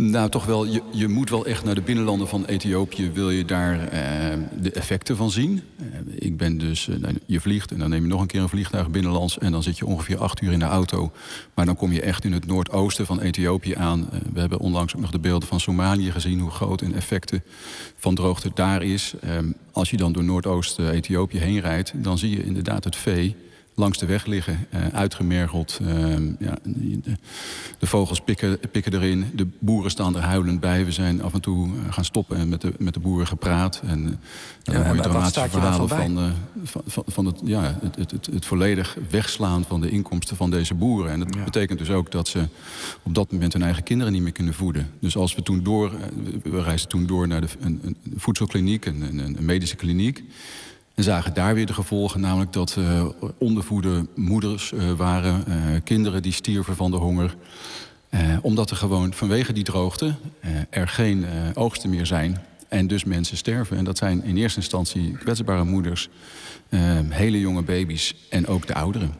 Nou, toch wel. Je, je moet wel echt naar de binnenlanden van Ethiopië. Wil je daar eh, de effecten van zien? Uh, ik ben dus... Uh, je vliegt en dan neem je nog een keer een vliegtuig binnenlands... en dan zit je ongeveer acht uur in de auto. Maar dan kom je echt in het noordoosten van Ethiopië aan. Uh, we hebben onlangs ook nog de beelden van Somalië gezien... hoe groot en effecten van droogte daar is. Um, als je dan door Noordoost-Ethiopië heen rijdt... dan zie je inderdaad het vee... langs de weg liggen, uh, uitgemergeld. Uh, ja, de, de vogels pikken, pikken erin. De boeren staan er huilend bij. We zijn af en toe gaan stoppen en met de, met de boeren gepraat. En uh, dan ja, hoor je dramatische verhalen van, van, uh, van, van, van het, ja, het, het, het, het volledig wegslaan van de inkomsten van deze boeren. En dat ja. betekent dus ook dat ze op dat moment hun eigen kinderen niet meer kunnen voeden. Dus als we toen door, we reisden toen door naar de, een, een voedselkliniek, een, een, een medische kliniek. En zagen daar weer de gevolgen, namelijk dat uh, ondervoede moeders uh, waren... Uh, kinderen die stierven van de honger. Uh, omdat er gewoon vanwege die droogte uh, er geen uh, oogsten meer zijn... en dus mensen sterven. En dat zijn in eerste instantie kwetsbare moeders... Uh, hele jonge baby's en ook de ouderen.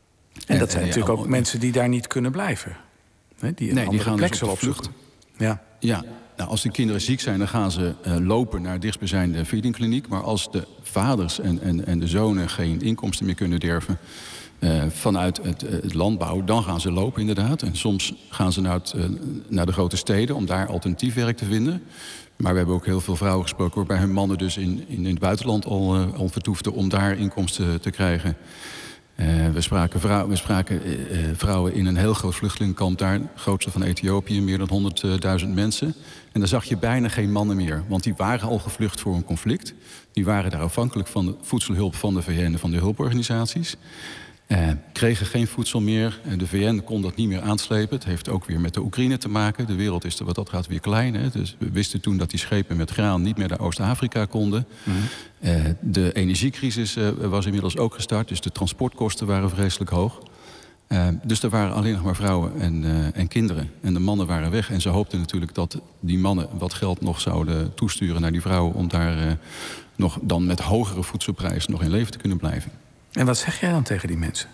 En dat zijn uh, natuurlijk uh, ook mensen die daar niet kunnen blijven. Hè? Die, nee, die gaan dus op de vlucht. Ja. Ja. Nou, als de kinderen ziek zijn, dan gaan ze uh, lopen naar dichtstbijzijnde voedingkliniek. Maar als de vaders en, en, en de zonen geen inkomsten meer kunnen derven... Uh, vanuit het, uh, het landbouw, dan gaan ze lopen inderdaad. En soms gaan ze naar, het, uh, naar de grote steden om daar alternatief werk te vinden. Maar we hebben ook heel veel vrouwen gesproken... waarbij hun mannen dus in, in het buitenland al, uh, al vertoefden om daar inkomsten te krijgen... Uh, we spraken, vrouw, we spraken uh, vrouwen in een heel groot vluchtelingenkamp daar... het grootste van Ethiopië, meer dan honderdduizend mensen. En daar zag je bijna geen mannen meer. Want die waren al gevlucht voor een conflict. Die waren daar afhankelijk van de voedselhulp van de V N en van de hulporganisaties. Uh, kregen geen voedsel meer. Uh, de V N kon dat niet meer aanslepen. Het heeft ook weer met de Oekraïne te maken. De wereld is er wat dat gaat weer klein. Hè? Dus we wisten toen dat die schepen met graan niet meer naar Oost-Afrika konden. Mm-hmm. Uh, de energiecrisis uh, was inmiddels ook gestart. Dus de transportkosten waren vreselijk hoog. Uh, dus er waren alleen nog maar vrouwen en, uh, en kinderen. En de mannen waren weg. En ze hoopten natuurlijk dat die mannen wat geld nog zouden toesturen naar die vrouwen... om daar uh, nog dan met hogere voedselprijzen nog in leven te kunnen blijven. En wat zeg jij dan tegen die mensen?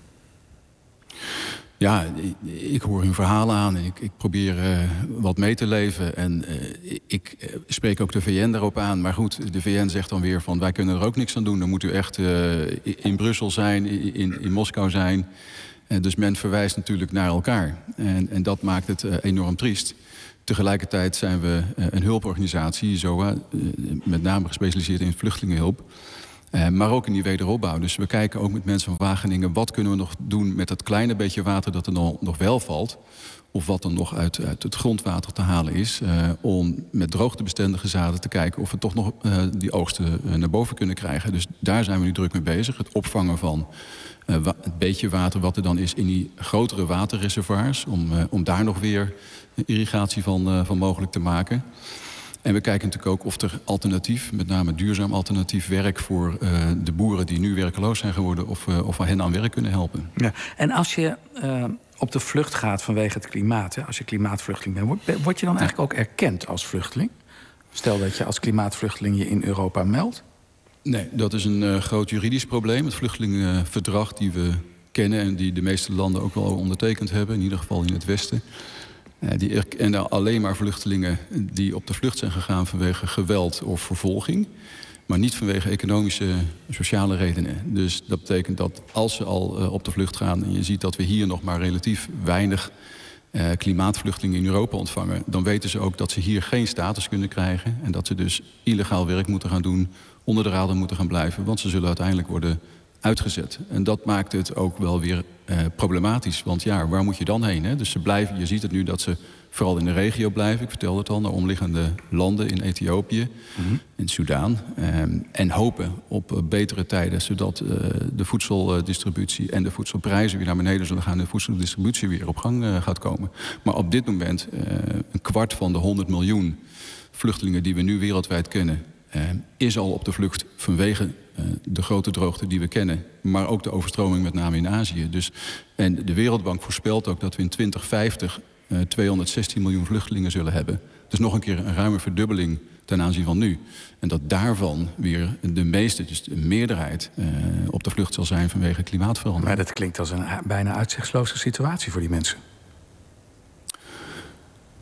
Ja, ik, ik hoor hun verhalen aan en ik, ik probeer uh, wat mee te leven. En uh, ik uh, spreek ook de V N daarop aan. Maar goed, de V N zegt dan weer van... wij kunnen er ook niks aan doen. Dan moet u echt uh, in Brussel zijn, in, in Moskou zijn. Uh, dus men verwijst natuurlijk naar elkaar. En, en dat maakt het uh, enorm triest. Tegelijkertijd zijn we uh, een hulporganisatie, Z O A... Uh, met name gespecialiseerd in vluchtelingenhulp... Uh, maar ook in die wederopbouw. Dus we kijken ook met mensen van Wageningen... wat kunnen we nog doen met dat kleine beetje water dat er nog, nog wel valt... of wat er nog uit, uit het grondwater te halen is... Uh, om met droogtebestendige zaden te kijken... of we toch nog uh, die oogsten uh, naar boven kunnen krijgen. Dus daar zijn we nu druk mee bezig. Het opvangen van uh, wa- het beetje water wat er dan is... in die grotere waterreservoirs... om, uh, om daar nog weer irrigatie van, uh, van mogelijk te maken... En we kijken natuurlijk ook of er alternatief, met name duurzaam alternatief werk... voor uh, de boeren die nu werkeloos zijn geworden, of, uh, of we hen aan werk kunnen helpen. Ja. En als je uh, op de vlucht gaat vanwege het klimaat, hè, als je klimaatvluchteling bent... Word, word je dan eigenlijk ook erkend als vluchteling? Stel dat je als klimaatvluchteling je in Europa meldt? Nee, dat is een uh, groot juridisch probleem. Het vluchtelingenverdrag die we kennen en die de meeste landen ook wel ondertekend hebben... in ieder geval in het Westen... Uh, die erkennen alleen maar vluchtelingen die op de vlucht zijn gegaan vanwege geweld of vervolging. Maar niet vanwege economische, sociale redenen. Dus dat betekent dat als ze al uh, op de vlucht gaan... en je ziet dat we hier nog maar relatief weinig uh, klimaatvluchtelingen in Europa ontvangen... dan weten ze ook dat ze hier geen status kunnen krijgen... en dat ze dus illegaal werk moeten gaan doen, onder de radar moeten gaan blijven... want ze zullen uiteindelijk worden uitgezet. En dat maakt het ook wel weer uh, problematisch. Want ja, waar moet je dan heen? Hè? Dus ze blijven, je ziet het nu dat ze vooral in de regio blijven. Ik vertelde het al, naar omliggende landen in Ethiopië, mm-hmm. in Soudaan. Um, en hopen op uh, betere tijden, zodat uh, de voedseldistributie en de voedselprijzen weer naar beneden zullen gaan... en de voedseldistributie weer op gang uh, gaat komen. Maar op dit moment, uh, een kwart van de honderd miljoen vluchtelingen die we nu wereldwijd kennen... Uh, is al op de vlucht vanwege uh, de grote droogte die we kennen... maar ook de overstroming met name in Azië. Dus, en de Wereldbank voorspelt ook dat we in twintig vijftig... Uh, tweehonderdzestien miljoen vluchtelingen zullen hebben. Dus nog een keer een ruime verdubbeling ten aanzien van nu. En dat daarvan weer de meeste, dus de meerderheid... Uh, op de vlucht zal zijn vanwege klimaatverandering. Maar dat klinkt als een bijna uitzichtloze situatie voor die mensen.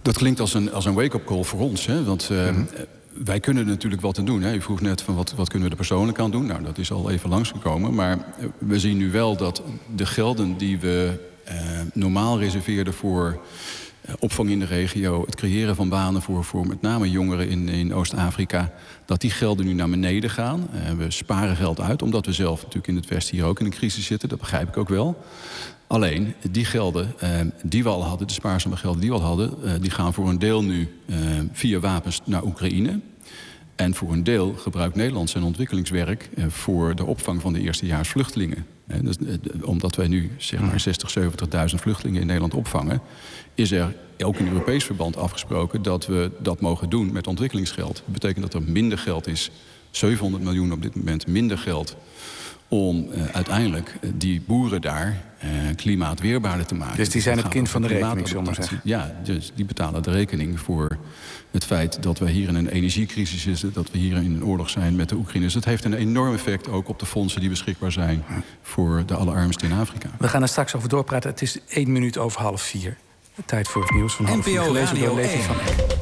Dat klinkt als een, als een wake-up call voor ons. Hè? Want uh, mm-hmm. wij kunnen natuurlijk wat aan doen. Hè? U vroeg net van wat, wat kunnen we er persoonlijk aan doen. Nou, dat is al even langsgekomen. Maar we zien nu wel dat de gelden die we uh, normaal reserveerden voor opvang in de regio, het creëren van banen voor, voor met name jongeren in, in Oost-Afrika, dat die gelden nu naar beneden gaan. Uh, we sparen geld uit, omdat we zelf natuurlijk in het Westen hier ook in een crisis zitten. Dat begrijp ik ook wel. Alleen, die gelden uh, die we al hadden, de spaarzame gelden die we al hadden, uh, die gaan voor een deel nu uh, via wapens naar Oekraïne. En voor een deel gebruikt Nederland zijn ontwikkelingswerk uh, voor de opvang van de eerstejaars vluchtelingen. Uh, dus, uh, omdat wij nu zeg maar zestig, zeventigduizend vluchtelingen in Nederland opvangen, is er ook in Europees verband afgesproken dat we dat mogen doen met ontwikkelingsgeld. Dat betekent dat er minder geld is, zevenhonderd miljoen op dit moment, minder geld om uh, uiteindelijk uh, die boeren daar uh, klimaatweerbaarder te maken. Dus die zijn het kind van de rekening, zullen we maar zeggen. Ja, dus die betalen de rekening voor het feit dat we hier in een energiecrisis zitten, dat we hier in een oorlog zijn met de Oekraïners. Dat heeft een enorm effect ook op de fondsen die beschikbaar zijn voor de allerarmsten in Afrika. We gaan er straks over doorpraten. Het is één minuut over half vier. Tijd voor het nieuws van half vier. Gelezen door Levi van Eck.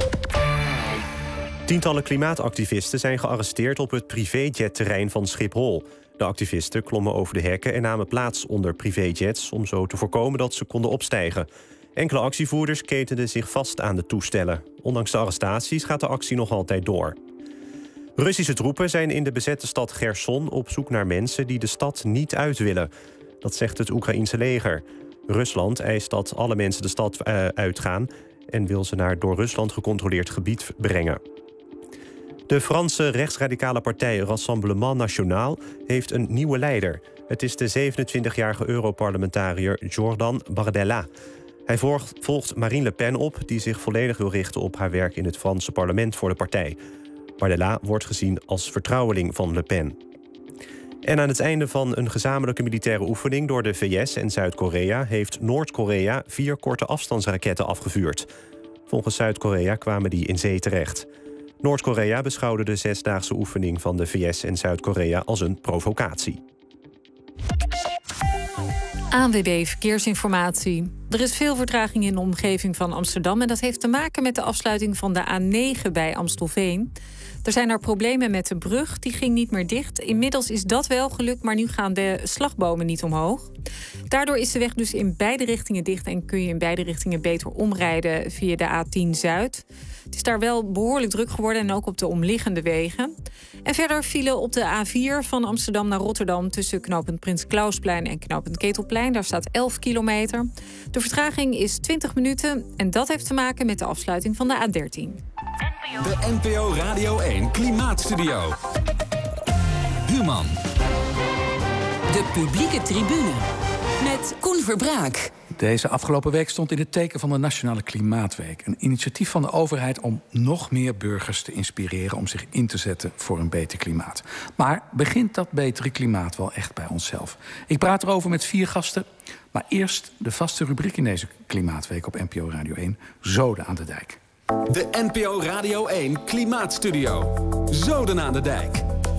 Tientallen klimaatactivisten zijn gearresteerd op het privéjetterrein van Schiphol. De activisten klommen over de hekken en namen plaats onder privéjets om zo te voorkomen dat ze konden opstijgen. Enkele actievoerders ketenden zich vast aan de toestellen. Ondanks de arrestaties gaat de actie nog altijd door. Russische troepen zijn in de bezette stad Gerson op zoek naar mensen die de stad niet uit willen. Dat zegt het Oekraïense leger. Rusland eist dat alle mensen de stad uh, uitgaan en wil ze naar door Rusland gecontroleerd gebied brengen. De Franse rechtsradicale partij Rassemblement National heeft een nieuwe leider. Het is de zevenentwintigjarige Europarlementariër Jordan Bardella. Hij volgt Marine Le Pen op, die zich volledig wil richten op haar werk in het Franse parlement voor de partij. Bardella wordt gezien als vertrouweling van Le Pen. En aan het einde van een gezamenlijke militaire oefening door de V S en Zuid-Korea heeft Noord-Korea vier korte afstandsraketten afgevuurd. Volgens Zuid-Korea kwamen die in zee terecht. Noord-Korea beschouwde de zesdaagse oefening van de V S en Zuid-Korea als een provocatie. A N W B Verkeersinformatie. Er is veel vertraging in de omgeving van Amsterdam en dat heeft te maken met de afsluiting van de A negen bij Amstelveen. Er zijn er problemen met de brug, die ging niet meer dicht. Inmiddels is dat wel gelukt, maar nu gaan de slagbomen niet omhoog. Daardoor is de weg dus in beide richtingen dicht en kun je in beide richtingen beter omrijden via de A tien Zuid. Het is daar wel behoorlijk druk geworden en ook op de omliggende wegen. En verder vielen op de A vier van Amsterdam naar Rotterdam tussen knooppunt Prins Clausplein en knooppunt Ketelplein. Daar staat elf kilometer. De vertraging is twintig minuten en dat heeft te maken met de afsluiting van de A dertien. De N P O Radio één Klimaatstudio. Human. De publieke tribune. Met Koen Verbraak. Deze afgelopen week stond in het teken van de Nationale Klimaatweek. Een initiatief van de overheid om nog meer burgers te inspireren om zich in te zetten voor een beter klimaat. Maar begint dat betere klimaat wel echt bij onszelf? Ik praat erover met vier gasten. Maar eerst de vaste rubriek in deze Klimaatweek op N P O Radio één. Zoden aan de dijk. De N P O Radio één Klimaatstudio. Zoden aan de dijk.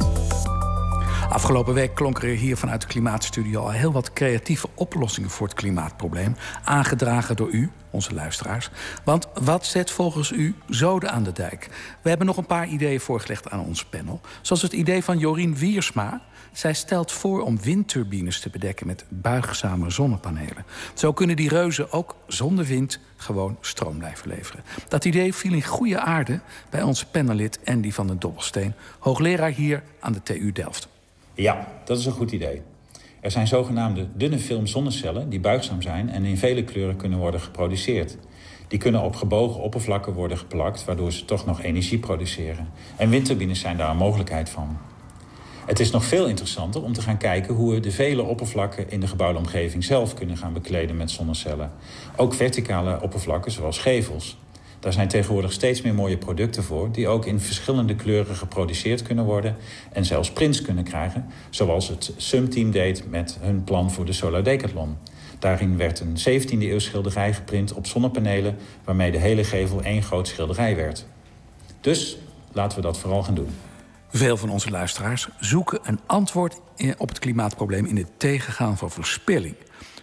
Afgelopen week klonken er hier vanuit de Klimaatstudio al heel wat creatieve oplossingen voor het klimaatprobleem. Aangedragen door u, onze luisteraars. Want wat zet volgens u zoden aan de dijk? We hebben nog een paar ideeën voorgelegd aan ons panel. Zoals het idee van Jorien Wiersma. Zij stelt voor om windturbines te bedekken met buigzame zonnepanelen. Zo kunnen die reuzen ook zonder wind gewoon stroom blijven leveren. Dat idee viel in goede aarde bij onze panellid Andy van den Dobbelsteen, hoogleraar hier aan de T U Delft. Ja, dat is een goed idee. Er zijn zogenaamde dunne film zonnecellen die buigzaam zijn en in vele kleuren kunnen worden geproduceerd. Die kunnen op gebogen oppervlakken worden geplakt, waardoor ze toch nog energie produceren. En windturbines zijn daar een mogelijkheid van. Het is nog veel interessanter om te gaan kijken hoe we de vele oppervlakken in de gebouwde omgeving zelf kunnen gaan bekleden met zonnecellen. Ook verticale oppervlakken zoals gevels. Daar zijn tegenwoordig steeds meer mooie producten voor die ook in verschillende kleuren geproduceerd kunnen worden en zelfs prints kunnen krijgen, zoals het SUM-team deed met hun plan voor de Solar Decathlon. Daarin werd een zeventiende eeuws schilderij geprint op zonnepanelen waarmee de hele gevel één groot schilderij werd. Dus laten we dat vooral gaan doen. Veel van onze luisteraars zoeken een antwoord op het klimaatprobleem in het tegengaan van verspilling.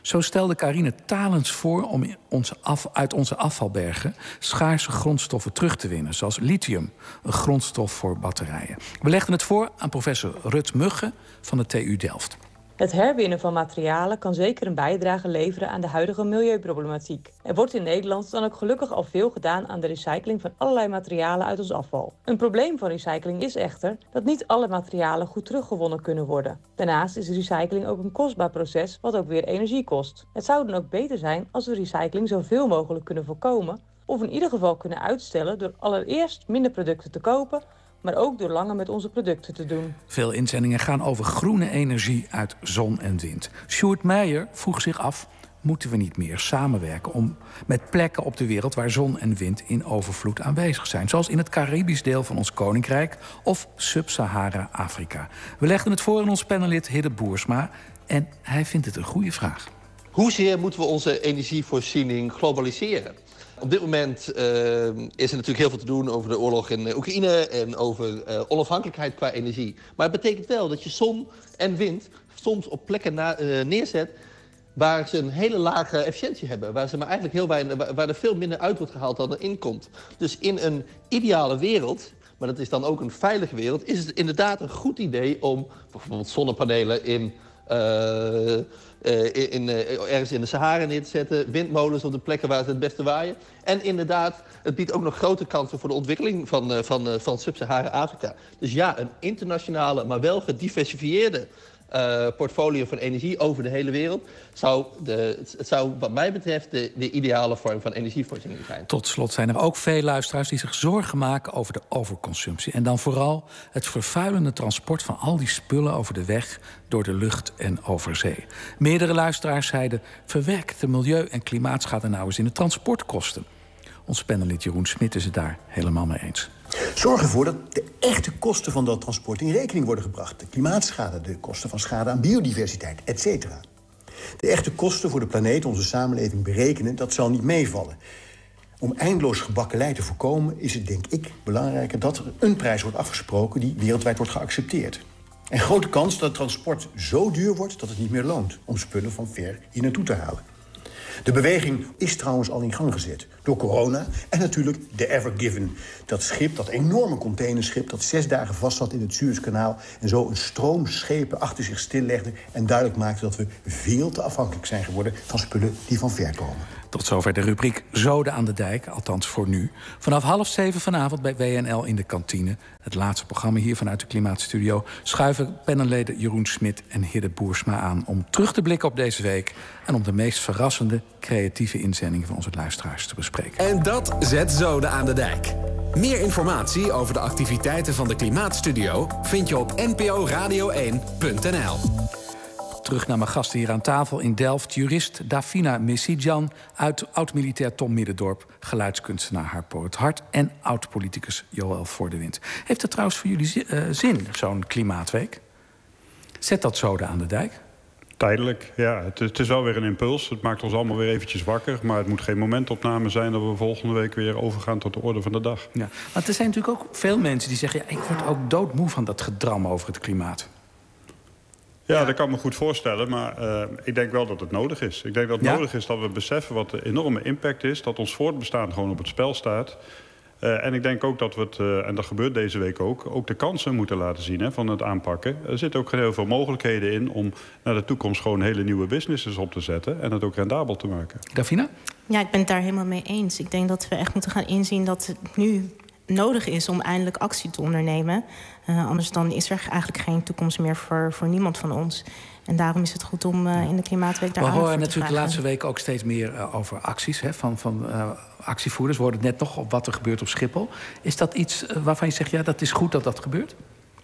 Zo stelde Carine Talens voor om onze af, uit onze afvalbergen schaarse grondstoffen terug te winnen, zoals lithium, een grondstof voor batterijen. We legden het voor aan professor Rut Mugge van de T U Delft. Het herwinnen van materialen kan zeker een bijdrage leveren aan de huidige milieuproblematiek. Er wordt in Nederland dan ook gelukkig al veel gedaan aan de recycling van allerlei materialen uit ons afval. Een probleem van recycling is echter dat niet alle materialen goed teruggewonnen kunnen worden. Daarnaast is recycling ook een kostbaar proces wat ook weer energie kost. Het zou dan ook beter zijn als we recycling zoveel mogelijk kunnen voorkomen of in ieder geval kunnen uitstellen door allereerst minder producten te kopen, maar ook door langer met onze producten te doen. Veel inzendingen gaan over groene energie uit zon en wind. Sjoerd Meijer vroeg zich af, moeten we niet meer samenwerken om met plekken op de wereld waar zon en wind in overvloed aanwezig zijn, zoals in het Caribisch deel van ons koninkrijk of Sub-Sahara-Afrika? We legden het voor aan ons panellid Hidde Boersma en hij vindt het een goede vraag. Hoezeer moeten we onze energievoorziening globaliseren? Op dit moment uh, is er natuurlijk heel veel te doen over de oorlog in Oekraïne en over uh, onafhankelijkheid qua energie. Maar het betekent wel dat je zon en wind soms op plekken na, uh, neerzet waar ze een hele lage efficiëntie hebben. Waar, ze maar eigenlijk heel weinig, waar, waar er veel minder uit wordt gehaald dan erin komt. Dus in een ideale wereld, maar dat is dan ook een veilige wereld, is het inderdaad een goed idee om bijvoorbeeld zonnepanelen in... Uh, Uh, in, uh, ergens in de Sahara neer te zetten, windmolens op de plekken waar ze het beste waaien. En inderdaad, het biedt ook nog grote kansen voor de ontwikkeling van, uh, van, uh, van Sub-Sahara-Afrika. Dus ja, een internationale, maar wel gediversifieerde uh, portfolio van energie over de hele wereld zou, de, het zou wat mij betreft de, de ideale vorm van energievoorziening zijn. Tot slot zijn er ook veel luisteraars die zich zorgen maken over de overconsumptie. En dan vooral het vervuilende transport van al die spullen over de weg, door de lucht en over zee. Meerdere luisteraars zeiden, verwerk de milieu- en klimaatschade nou eens in de transportkosten. Ons panellid Jeroen Smit is het daar helemaal mee eens. Zorg ervoor dat de echte kosten van dat transport in rekening worden gebracht. De klimaatschade, de kosten van schade aan biodiversiteit, et cetera. De echte kosten voor de planeet, onze samenleving berekenen, dat zal niet meevallen. Om eindeloos gebakkelei te voorkomen is het, denk ik, belangrijker dat er een prijs wordt afgesproken die wereldwijd wordt geaccepteerd. En grote kans dat het transport zo duur wordt dat het niet meer loont om spullen van ver hier naartoe te halen. De beweging is trouwens al in gang gezet door corona en natuurlijk de Ever Given. Dat schip, dat enorme containerschip dat zes dagen vast zat in het Suezkanaal en zo een stroom schepen achter zich stillegde en duidelijk maakte dat we veel te afhankelijk zijn geworden van spullen die van ver komen. Tot zover de rubriek Zoden aan de Dijk, althans voor nu. Vanaf half zeven vanavond bij W N L in de kantine. Het laatste programma hier vanuit de Klimaatstudio. Schuiven panelleden Jeroen Smit en Hidde Boersma aan om terug te blikken op deze week en om de meest verrassende, creatieve inzendingen van onze luisteraars te bespreken. En dat zet Zoden aan de Dijk. Meer informatie over de activiteiten van de Klimaatstudio vind je op n p o radio één punt n l. Terug naar mijn gasten hier aan tafel in Delft. Jurist Davina Messidjan, oud-militair Tom Middendorp, geluidskunstenaar Harpo het Hart en oud-politicus Joël Voordewind. Heeft het trouwens voor jullie uh, zin, zo'n klimaatweek? Zet dat Zoden aan de Dijk? Tijdelijk, ja. Het, het is wel weer een impuls. Het maakt ons allemaal weer eventjes wakker. Maar het moet geen momentopname zijn dat we volgende week weer overgaan tot de orde van de dag. Ja, want er zijn natuurlijk ook veel mensen die zeggen, ja, ik word ook doodmoe van dat gedram over het klimaat. Ja, dat kan ik me goed voorstellen, maar uh, ik denk wel dat het nodig is. Ik denk dat het ja? nodig is dat we beseffen wat de enorme impact is, dat ons voortbestaan gewoon op het spel staat. Uh, en ik denk ook dat we het, uh, en dat gebeurt deze week ook, ook de kansen moeten laten zien, hè, van het aanpakken. Er zitten ook heel veel mogelijkheden in om naar de toekomst gewoon hele nieuwe businesses op te zetten en het ook rendabel te maken. Davina? Ja, ik ben het daar helemaal mee eens. Ik denk dat we echt moeten gaan inzien dat het nu nodig is om eindelijk actie te ondernemen. Uh, anders dan is er eigenlijk geen toekomst meer voor, voor niemand van ons. En daarom is het goed om uh, in de Klimaatweek daar aandacht voor te vragen. We horen natuurlijk de laatste weken ook steeds meer uh, over acties, hè, van, van uh, actievoerders. We hoorden het net nog op wat er gebeurt op Schiphol. Is dat iets uh, waarvan je zegt, ja, dat is goed dat dat gebeurt?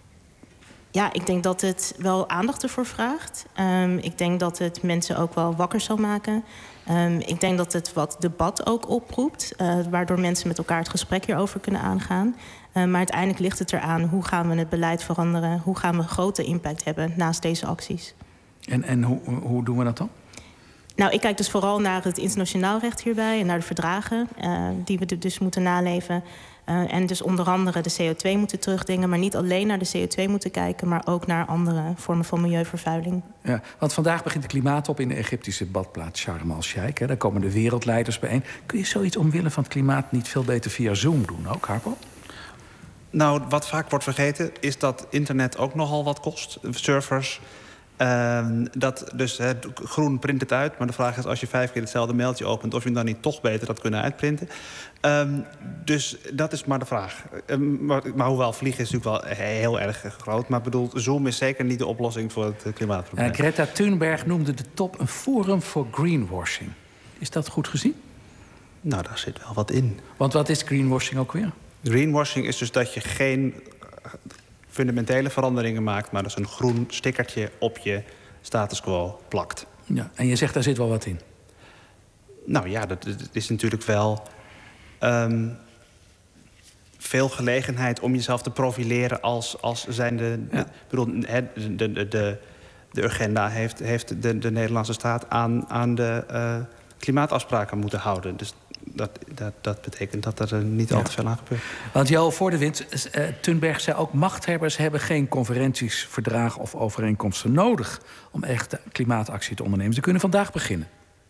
Ja, ik denk dat het wel aandacht ervoor vraagt. Um, ik denk dat het mensen ook wel wakker zal maken. Um, ik denk dat het wat debat ook oproept, uh, waardoor mensen met elkaar het gesprek hierover kunnen aangaan. Uh, maar uiteindelijk ligt het eraan, hoe gaan we het beleid veranderen? Hoe gaan we grote impact hebben naast deze acties? En, en hoe, hoe doen we dat dan? Nou, ik kijk dus vooral naar het internationaal recht hierbij en naar de verdragen uh, die we dus moeten naleven. Uh, en dus onder andere de C O twee moeten terugdringen, maar niet alleen naar de C O twee moeten kijken, maar ook naar andere vormen van milieuvervuiling. Ja, want vandaag begint de klimaatop in de Egyptische badplaats Sharm el-Sheikh. Daar komen de wereldleiders bijeen. Kun je zoiets omwille van het klimaat niet veel beter via Zoom doen ook, Harpo? Nou, wat vaak wordt vergeten is dat internet ook nogal wat kost. Servers. Uh, dat dus he, groen print het uit, maar de vraag is als je vijf keer hetzelfde mailtje opent of je dan niet toch beter dat kunnen uitprinten. Um, dus dat is maar de vraag. Um, maar, maar hoewel vliegen is natuurlijk wel heel erg groot, maar bedoel, Zoom is zeker niet de oplossing voor het klimaatprobleem. Uh, Greta Thunberg noemde de top een forum voor greenwashing. Is dat goed gezien? Nou, daar zit wel wat in. Want wat is greenwashing ook weer? Greenwashing is dus dat je geen fundamentele veranderingen maakt, maar dus een groen stickertje op je status quo plakt. Ja, en je zegt daar zit wel wat in. Nou ja, dat, dat is natuurlijk wel um, veel gelegenheid om jezelf te profileren als, als zijnde. Ja. Ik bedoel, de, de, de, de agenda heeft, heeft de, de Nederlandse staat aan, aan de uh, klimaatafspraken moeten houden. Dus Dat, dat, dat betekent dat er niet ja. al te veel aan gebeurt. Want Jo, voor de wind, uh, Thunberg zei ook, machthebbers hebben geen conferenties, verdragen of overeenkomsten nodig om echt klimaatactie te ondernemen. Ze kunnen vandaag beginnen.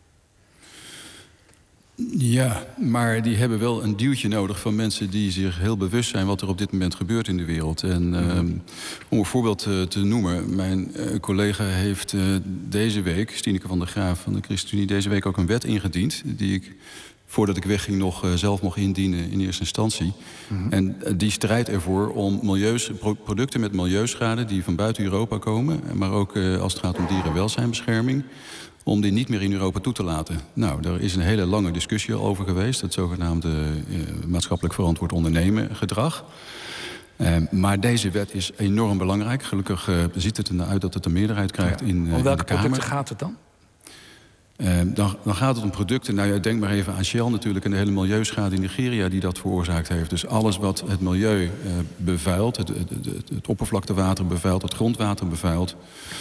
Ja, maar die hebben wel een duwtje nodig van mensen die zich heel bewust zijn wat er op dit moment gebeurt in de wereld. En uh, mm-hmm. om een voorbeeld uh, te noemen, mijn uh, collega heeft uh, deze week, Stineke van der Graaf van de ChristenUnie, deze week ook een wet ingediend die ik, voordat ik wegging, nog uh, zelf mocht indienen in eerste instantie. Mm-hmm. En uh, die strijdt ervoor om milieus, pro- producten met milieuschade die van buiten Europa komen, maar ook uh, als het gaat om dierenwelzijnbescherming, om die niet meer in Europa toe te laten. Nou, daar is een hele lange discussie over geweest, het zogenaamde uh, maatschappelijk verantwoord ondernemen gedrag. Uh, maar deze wet is enorm belangrijk. Gelukkig uh, ziet het er uit dat het een meerderheid krijgt ja. in, uh, om welke in de Kamer. producten gaat het dan? Uh, dan, dan gaat het om producten, nou ja, denk maar even aan Shell natuurlijk en de hele milieuschade in Nigeria die dat veroorzaakt heeft. Dus alles wat het milieu uh, bevuilt, het, het, het, het oppervlaktewater bevuilt, het grondwater bevuilt,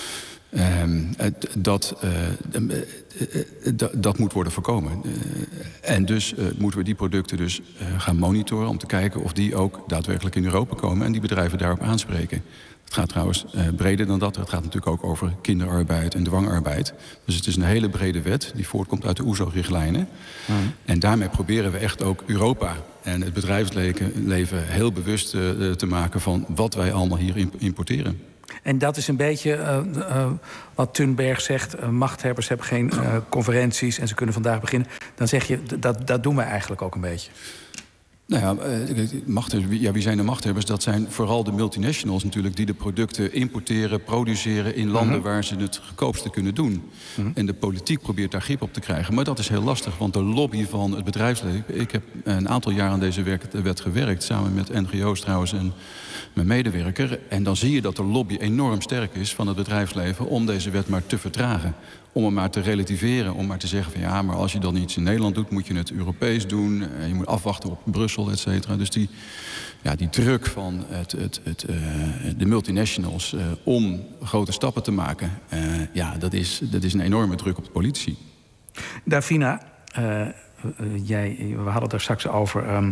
Um, dat, uh, uh, uh, dat moet worden voorkomen. Uh, en dus uh, moeten we die producten dus uh, gaan monitoren om te kijken of die ook daadwerkelijk in Europa komen en die bedrijven daarop aanspreken. Het gaat trouwens uh, breder dan dat. Het gaat natuurlijk ook over kinderarbeid en dwangarbeid. Dus het is een hele brede wet die voortkomt uit de O E S O-richtlijnen. Mm. En daarmee proberen we echt ook Europa en het bedrijfsleven heel bewust uh, te maken van wat wij allemaal hier importeren. En dat is een beetje uh, uh, wat Thunberg zegt. Uh, machthebbers hebben geen uh, conferenties en ze kunnen vandaag beginnen. Dan zeg je, dat, dat doen wij eigenlijk ook een beetje. Nou ja, machthebbers, ja, wie zijn de machthebbers? Dat zijn vooral de multinationals natuurlijk die de producten importeren, produceren in landen mm-hmm. waar ze het goedkoopste kunnen doen. Mm-hmm. En de politiek probeert daar grip op te krijgen. Maar dat is heel lastig, want de lobby van het bedrijfsleven... Ik heb een aantal jaar aan deze wet gewerkt, samen met N G O's trouwens en mijn medewerker. En dan zie je dat de lobby enorm sterk is van het bedrijfsleven om deze wet maar te vertragen. Om hem maar te relativeren, om maar te zeggen van ja, maar als je dan iets in Nederland doet, moet je het Europees doen. Je moet afwachten op Brussel, et cetera. Dus die, ja, die druk van het, het, het, uh, de multinationals uh, om grote stappen te maken, uh, ja, dat is, dat is een enorme druk op de politici. Davina, uh, uh, jij, we hadden het er straks over um,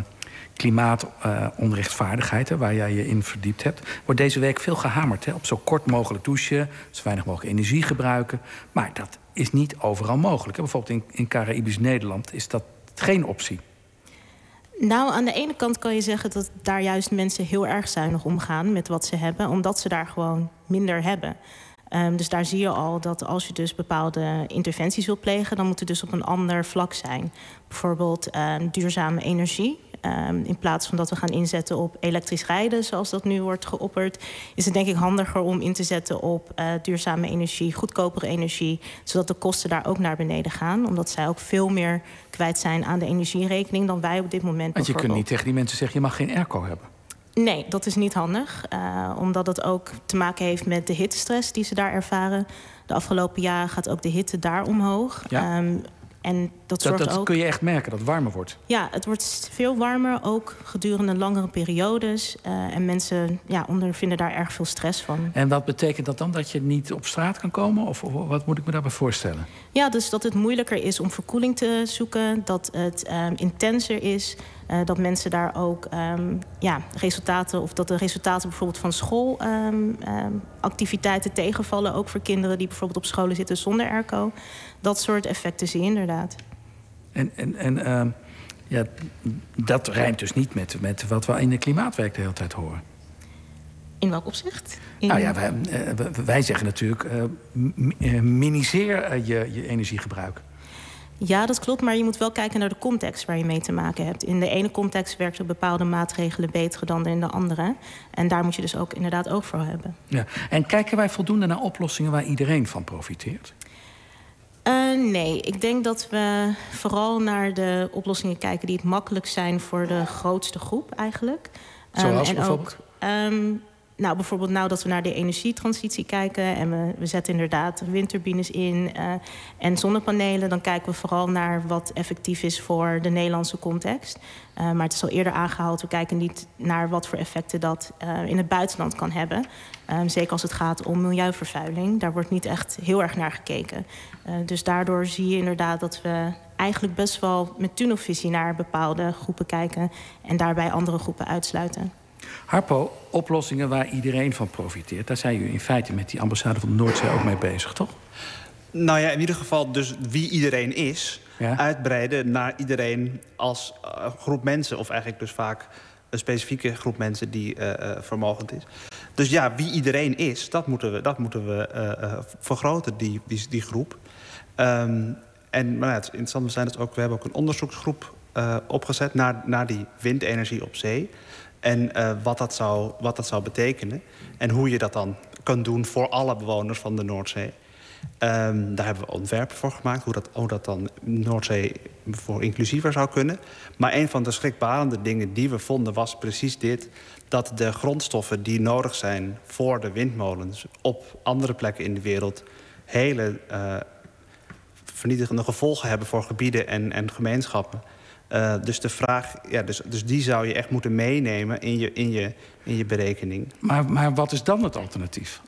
klimaatonrechtvaardigheid, uh, waar jij je in verdiept hebt. Wordt deze week veel gehamerd hè, op zo kort mogelijk douchen, zo weinig mogelijk energie gebruiken. Maar dat is niet overal mogelijk. Hè. Bijvoorbeeld in, in Caraïbisch Nederland is dat geen optie. Nou, aan de ene kant kan je zeggen dat daar juist mensen heel erg zuinig omgaan met wat ze hebben, omdat ze daar gewoon minder hebben. Um, dus daar zie je al dat als je dus bepaalde interventies wilt plegen, dan moet het dus op een ander vlak zijn. Bijvoorbeeld um, duurzame energie. Um, in plaats van dat we gaan inzetten op elektrisch rijden, zoals dat nu wordt geopperd, is het denk ik handiger om in te zetten op uh, duurzame energie, goedkopere energie, zodat de kosten daar ook naar beneden gaan. Omdat zij ook veel meer kwijt zijn aan de energierekening dan wij op dit moment. Want je kunt niet tegen die mensen zeggen, je mag geen airco hebben. Nee, dat is niet handig. Uh, omdat het ook te maken heeft met de hittestress die ze daar ervaren. De afgelopen jaren gaat ook de hitte daar omhoog. Ja. Um, En dat, Dat, zorgt dat ook... kun je echt merken, dat het warmer wordt. Ja, het wordt veel warmer, ook gedurende langere periodes. Uh, en mensen ja, ondervinden daar erg veel stress van. En wat betekent dat dan? Dat je niet op straat kan komen? Of, of wat moet ik me daarbij voorstellen? Ja, dus dat het moeilijker is om verkoeling te zoeken. Dat het um, intenser is. Uh, dat mensen daar ook um, ja, resultaten... of dat de resultaten bijvoorbeeld van schoolactiviteiten um, um, tegenvallen. Ook voor kinderen die bijvoorbeeld op scholen zitten zonder airco. Dat soort effecten zie je inderdaad. En, en, en uh, ja, dat rijmt dus niet met, met wat we in de klimaatweek de hele tijd horen. In welk opzicht? In... Nou ja, wij, uh, wij zeggen natuurlijk... Uh, minimiseer uh, je, je energiegebruik. Ja, dat klopt, maar je moet wel kijken naar de context waar je mee te maken hebt. In de ene context werken bepaalde maatregelen beter dan in de andere. En daar moet je dus ook inderdaad oog voor hebben. Ja. En kijken wij voldoende naar oplossingen waar iedereen van profiteert? Uh, nee, ik denk dat we vooral naar de oplossingen kijken die het makkelijk zijn voor de grootste groep eigenlijk. Zoals um, en bijvoorbeeld? Ook, um, nou, bijvoorbeeld nou dat we naar de energietransitie kijken en we, we zetten inderdaad windturbines in uh, en zonnepanelen, dan kijken we vooral naar wat effectief is voor de Nederlandse context. Uh, maar het is al eerder aangehaald, we kijken niet naar wat voor effecten dat uh, in het buitenland kan hebben. Um, zeker als het gaat om milieuvervuiling. Daar wordt niet echt heel erg naar gekeken. Uh, dus daardoor zie je inderdaad dat we eigenlijk best wel met tunnelvisie naar bepaalde groepen kijken en daarbij andere groepen uitsluiten. Harpo, oplossingen waar iedereen van profiteert. Daar zijn jullie in feite met die ambassade van de Noordzee ook mee bezig, toch? Nou ja, in ieder geval dus wie iedereen is. Ja? Uitbreiden naar iedereen als uh, groep mensen. Of eigenlijk dus vaak een specifieke groep mensen die uh, uh, vermogend is. Dus ja, wie iedereen is, dat moeten we, dat moeten we uh, uh, vergroten, die, die, die groep. Um, en maar ja, het is interessant, we, zijn dus ook, we hebben ook een onderzoeksgroep uh, opgezet naar, naar die windenergie op zee. En uh, wat, dat zou, wat dat zou betekenen. En hoe je dat dan kunt doen voor alle bewoners van de Noordzee. Um, daar hebben we ontwerpen voor gemaakt. Hoe dat, hoe dat dan Noordzee voor inclusiever zou kunnen. Maar een van de schrikbarende dingen die we vonden was precies dit. Dat de grondstoffen die nodig zijn voor de windmolens op andere plekken in de wereld hele uh, vernietigende gevolgen hebben voor gebieden en, en gemeenschappen. Uh, dus de vraag, ja, dus, dus die zou je echt moeten meenemen in je, in je, in je berekening. Maar, maar wat is dan het alternatief?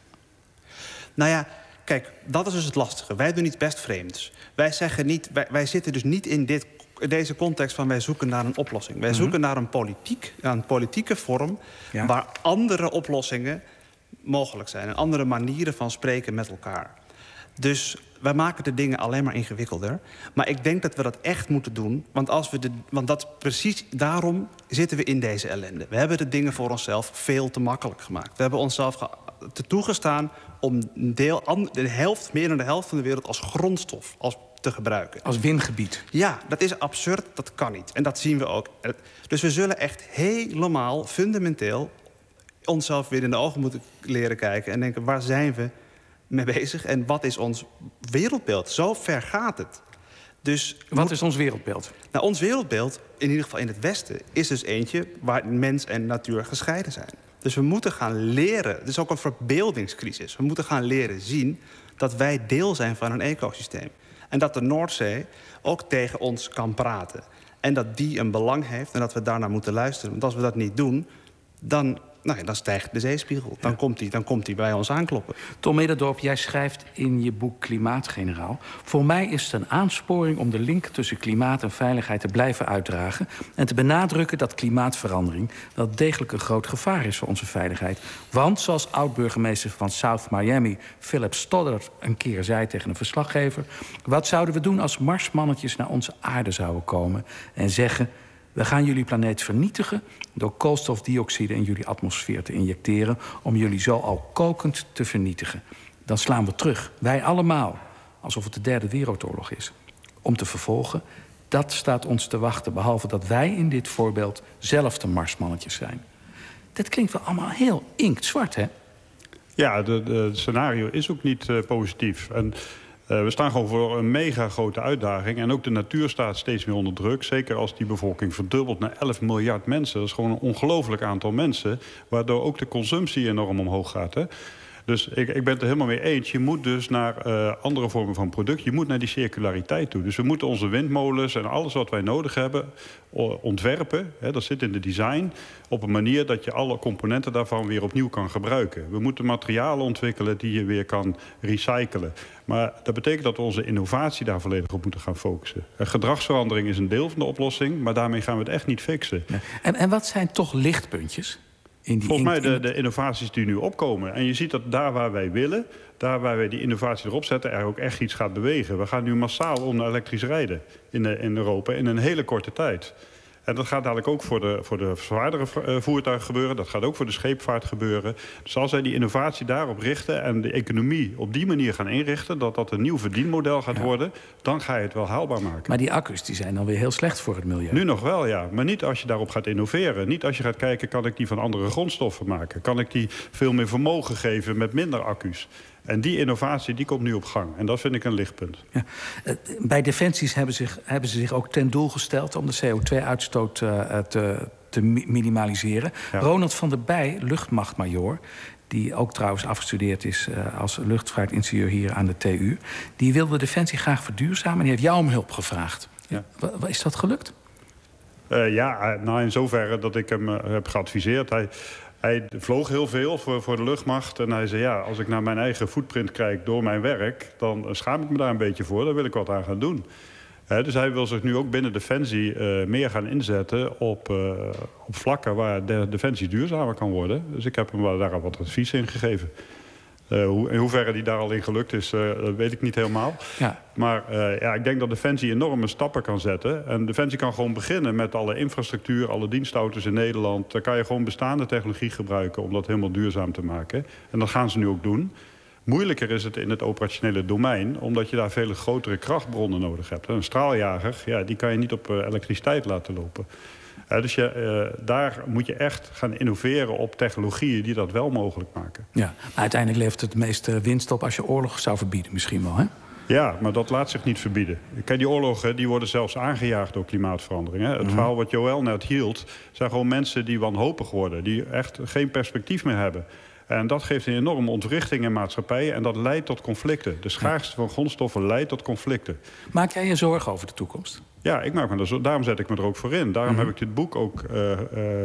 Nou ja, kijk, dat is dus het lastige. Wij doen iets best vreemds. Wij zeggen niet, wij, wij zitten dus niet in dit, deze context van wij zoeken naar een oplossing. Wij mm-hmm. zoeken naar een politiek, naar een politieke vorm, ja, waar andere oplossingen mogelijk zijn. En andere manieren van spreken met elkaar. Dus wij maken de dingen alleen maar ingewikkelder. Maar ik denk dat we dat echt moeten doen. Want, als we de, want dat precies daarom zitten we in deze ellende. We hebben de dingen voor onszelf veel te makkelijk gemaakt. We hebben onszelf ge, te toegestaan om deel, de helft, meer dan de helft van de wereld als grondstof als te gebruiken. Als wingebied. Ja, dat is absurd, dat kan niet. En dat zien we ook. Dus we zullen echt helemaal fundamenteel onszelf weer in de ogen moeten leren kijken en denken, waar zijn we mee bezig en wat is ons wereldbeeld? Zo ver gaat het. Dus wat moet... is ons wereldbeeld? Nou, ons wereldbeeld, in ieder geval in het Westen, is dus eentje waar mens en natuur gescheiden zijn. Dus we moeten gaan leren, het is ook een verbeeldingscrisis. We moeten gaan leren zien dat wij deel zijn van een ecosysteem. En dat de Noordzee ook tegen ons kan praten. En dat die een belang heeft en dat we daarnaar moeten luisteren. Want als we dat niet doen, dan, nou ja, dan stijgt de zeespiegel. Dan, ja. komt die, dan komt die bij ons aankloppen. Tom Middendorp, jij schrijft in je boek Klimaatgeneraal: voor mij is het een aansporing om de link tussen klimaat en veiligheid te blijven uitdragen en te benadrukken dat klimaatverandering wel degelijk een groot gevaar is voor onze veiligheid. Want, zoals oud-burgemeester van South Miami Philip Stoddard een keer zei tegen een verslaggever, wat zouden we doen als Marsmannetjes naar onze aarde zouden komen en zeggen, we gaan jullie planeet vernietigen door koolstofdioxide in jullie atmosfeer te injecteren om jullie zo al kokend te vernietigen. Dan slaan we terug, wij allemaal, alsof het de derde wereldoorlog is. Om te vervolgen, dat staat ons te wachten, behalve dat wij in dit voorbeeld zelf de Marsmannetjes zijn. Dat klinkt wel allemaal heel inktzwart, hè? Ja, het scenario is ook niet uh, positief. En Uh, we staan gewoon voor een mega grote uitdaging. En ook de natuur staat steeds meer onder druk. Zeker als die bevolking verdubbelt naar elf miljard mensen. Dat is gewoon een ongelooflijk aantal mensen. Waardoor ook de consumptie enorm omhoog gaat. Hè? Dus ik, ik ben het er helemaal mee eens. Je moet dus naar uh, andere vormen van product. Je moet naar die circulariteit toe. Dus we moeten onze windmolens en alles wat wij nodig hebben ontwerpen. Hè, dat zit in de design. Op een manier dat je alle componenten daarvan weer opnieuw kan gebruiken. We moeten materialen ontwikkelen die je weer kan recyclen. Maar dat betekent dat we onze innovatie daar volledig op moeten gaan focussen. Gedragsverandering is een deel van de oplossing, maar daarmee gaan we het echt niet fixen. Ja. En, en wat zijn toch lichtpuntjes? In die, Volgens mij in, in... de, de innovaties die nu opkomen. En je ziet dat daar waar wij willen, daar waar wij die innovatie erop zetten, er ook echt iets gaat bewegen. We gaan nu massaal om naar elektrisch rijden in, de, in Europa in een hele korte tijd. En dat gaat dadelijk ook voor de, voor de zwaardere voertuigen gebeuren. Dat gaat ook voor de scheepvaart gebeuren. Dus als wij die innovatie daarop richten en de economie op die manier gaan inrichten, dat dat een nieuw verdienmodel gaat ja. worden, dan ga je het wel haalbaar maken. Maar die accu's die zijn dan weer heel slecht voor het milieu. Nu nog wel, ja. Maar niet als je daarop gaat innoveren. Niet als je gaat kijken, kan ik die van andere grondstoffen maken? Kan ik die veel meer vermogen geven met minder accu's? En die innovatie die komt nu op gang. En dat vind ik een lichtpunt. Ja. Bij Defensies hebben, zich, hebben ze zich ook ten doel gesteld om de C O twee uitstoot uh, te, te minimaliseren. Ja. Ronald van der Bij, luchtmachtmajoor, die ook trouwens afgestudeerd is uh, als luchtvaartingenieur hier aan de T U, die wilde Defensie graag verduurzamen en die heeft jou om hulp gevraagd. Ja. Is dat gelukt? Uh, ja, nou in zoverre dat ik hem uh, heb geadviseerd. Hij... Hij vloog heel veel voor, voor de luchtmacht. En hij zei, ja, als ik naar mijn eigen footprint kijk door mijn werk, dan schaam ik me daar een beetje voor. Daar wil ik wat aan gaan doen. He, dus hij wil zich nu ook binnen Defensie uh, meer gaan inzetten op, uh, op vlakken waar de Defensie duurzamer kan worden. Dus ik heb hem daar wat advies in gegeven. Uh, hoe, in hoeverre die daar al in gelukt is, uh, dat weet ik niet helemaal. Ja. Maar uh, ja, ik denk dat Defensie enorme stappen kan zetten. En Defensie kan gewoon beginnen met alle infrastructuur, alle dienstauto's in Nederland. Daar kan je gewoon bestaande technologie gebruiken om dat helemaal duurzaam te maken. En dat gaan ze nu ook doen. Moeilijker is het in het operationele domein, omdat je daar vele grotere krachtbronnen nodig hebt. Een straaljager, ja, die kan je niet op uh, elektriciteit laten lopen. Uh, dus je, uh, daar moet je echt gaan innoveren op technologieën die dat wel mogelijk maken. Ja, maar uiteindelijk levert het meeste winst op als je oorlog zou verbieden misschien wel, hè? Ja, maar dat laat zich niet verbieden. Kijk, die oorlogen die worden zelfs aangejaagd door klimaatverandering. Hè? Het mm-hmm. verhaal wat Joël net hield, zijn gewoon mensen die wanhopig worden. Die echt geen perspectief meer hebben. En dat geeft een enorme ontwrichting in maatschappijen. En dat leidt tot conflicten. De schaarste van grondstoffen leidt tot conflicten. Maak jij je zorgen over de toekomst? Ja, ik maak me er, daarom zet ik me er ook voor in. Daarom mm-hmm. heb ik dit boek ook uh, uh,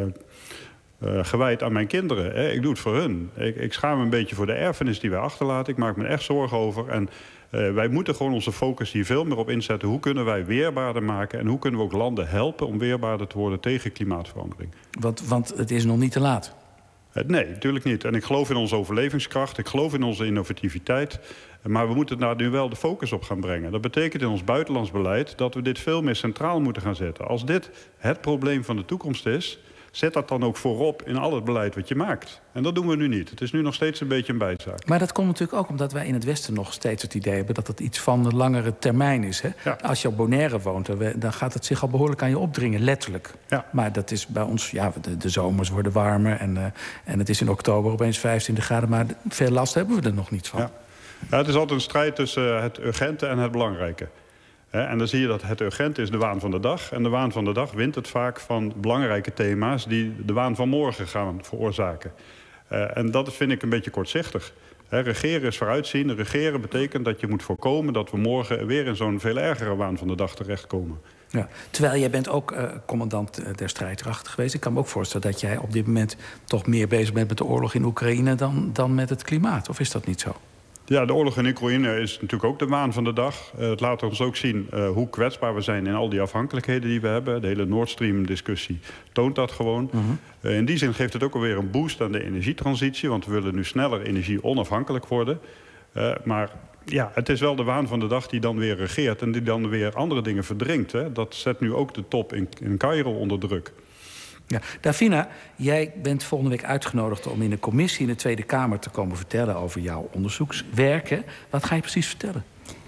uh, gewijd aan mijn kinderen. Hè? Ik doe het voor hun. Ik, ik schaam me een beetje voor de erfenis die wij achterlaten. Ik maak me er echt zorgen over. En uh, wij moeten gewoon onze focus hier veel meer op inzetten. Hoe kunnen wij weerbaarder maken? En hoe kunnen we ook landen helpen om weerbaarder te worden tegen klimaatverandering? Want, want het is nog niet te laat. Nee, natuurlijk niet. En ik geloof in onze overlevingskracht. Ik geloof in onze innovativiteit. Maar we moeten daar nu wel de focus op gaan brengen. Dat betekent in ons buitenlands beleid dat we dit veel meer centraal moeten gaan zetten. Als dit het probleem van de toekomst is, zet dat dan ook voorop in al het beleid wat je maakt. En dat doen we nu niet. Het is nu nog steeds een beetje een bijzaak. Maar dat komt natuurlijk ook omdat wij in het Westen nog steeds het idee hebben dat het iets van de langere termijn is. Hè? Ja. Als je op Bonaire woont, dan gaat het zich al behoorlijk aan je opdringen, letterlijk. Ja. Maar dat is bij ons, ja, de, de zomers worden warmer en, uh, en het is in oktober opeens vijfentwintig graden, maar veel last hebben we er nog niet van. Ja. Ja, het is altijd een strijd tussen het urgente en het belangrijke. En dan zie je dat het urgent is de waan van de dag. En de waan van de dag wint het vaak van belangrijke thema's die de waan van morgen gaan veroorzaken. Uh, en dat vind ik een beetje kortzichtig. He, regeren is vooruitzien. Regeren betekent dat je moet voorkomen dat we morgen weer in zo'n veel ergere waan van de dag terechtkomen. Ja, terwijl jij bent ook uh, commandant der strijdkrachten geweest. Ik kan me ook voorstellen dat jij op dit moment toch meer bezig bent met de oorlog in Oekraïne dan, dan met het klimaat. Of is dat niet zo? Ja, de oorlog in Oekraïne is natuurlijk ook de waan van de dag. Uh, het laat ons ook zien uh, hoe kwetsbaar we zijn in al die afhankelijkheden die we hebben. De hele Nord Stream-discussie toont dat gewoon. Mm-hmm. Uh, in die zin geeft het ook alweer een boost aan de energietransitie, want we willen nu sneller energie onafhankelijk worden. Uh, maar ja, het is wel de waan van de dag die dan weer regeert en die dan weer andere dingen verdringt. Hè. Dat zet nu ook de top in, in Caïro onder druk. Ja. Davina, jij bent volgende week uitgenodigd om in een commissie in de Tweede Kamer te komen vertellen over jouw onderzoekswerk. Wat ga je precies vertellen?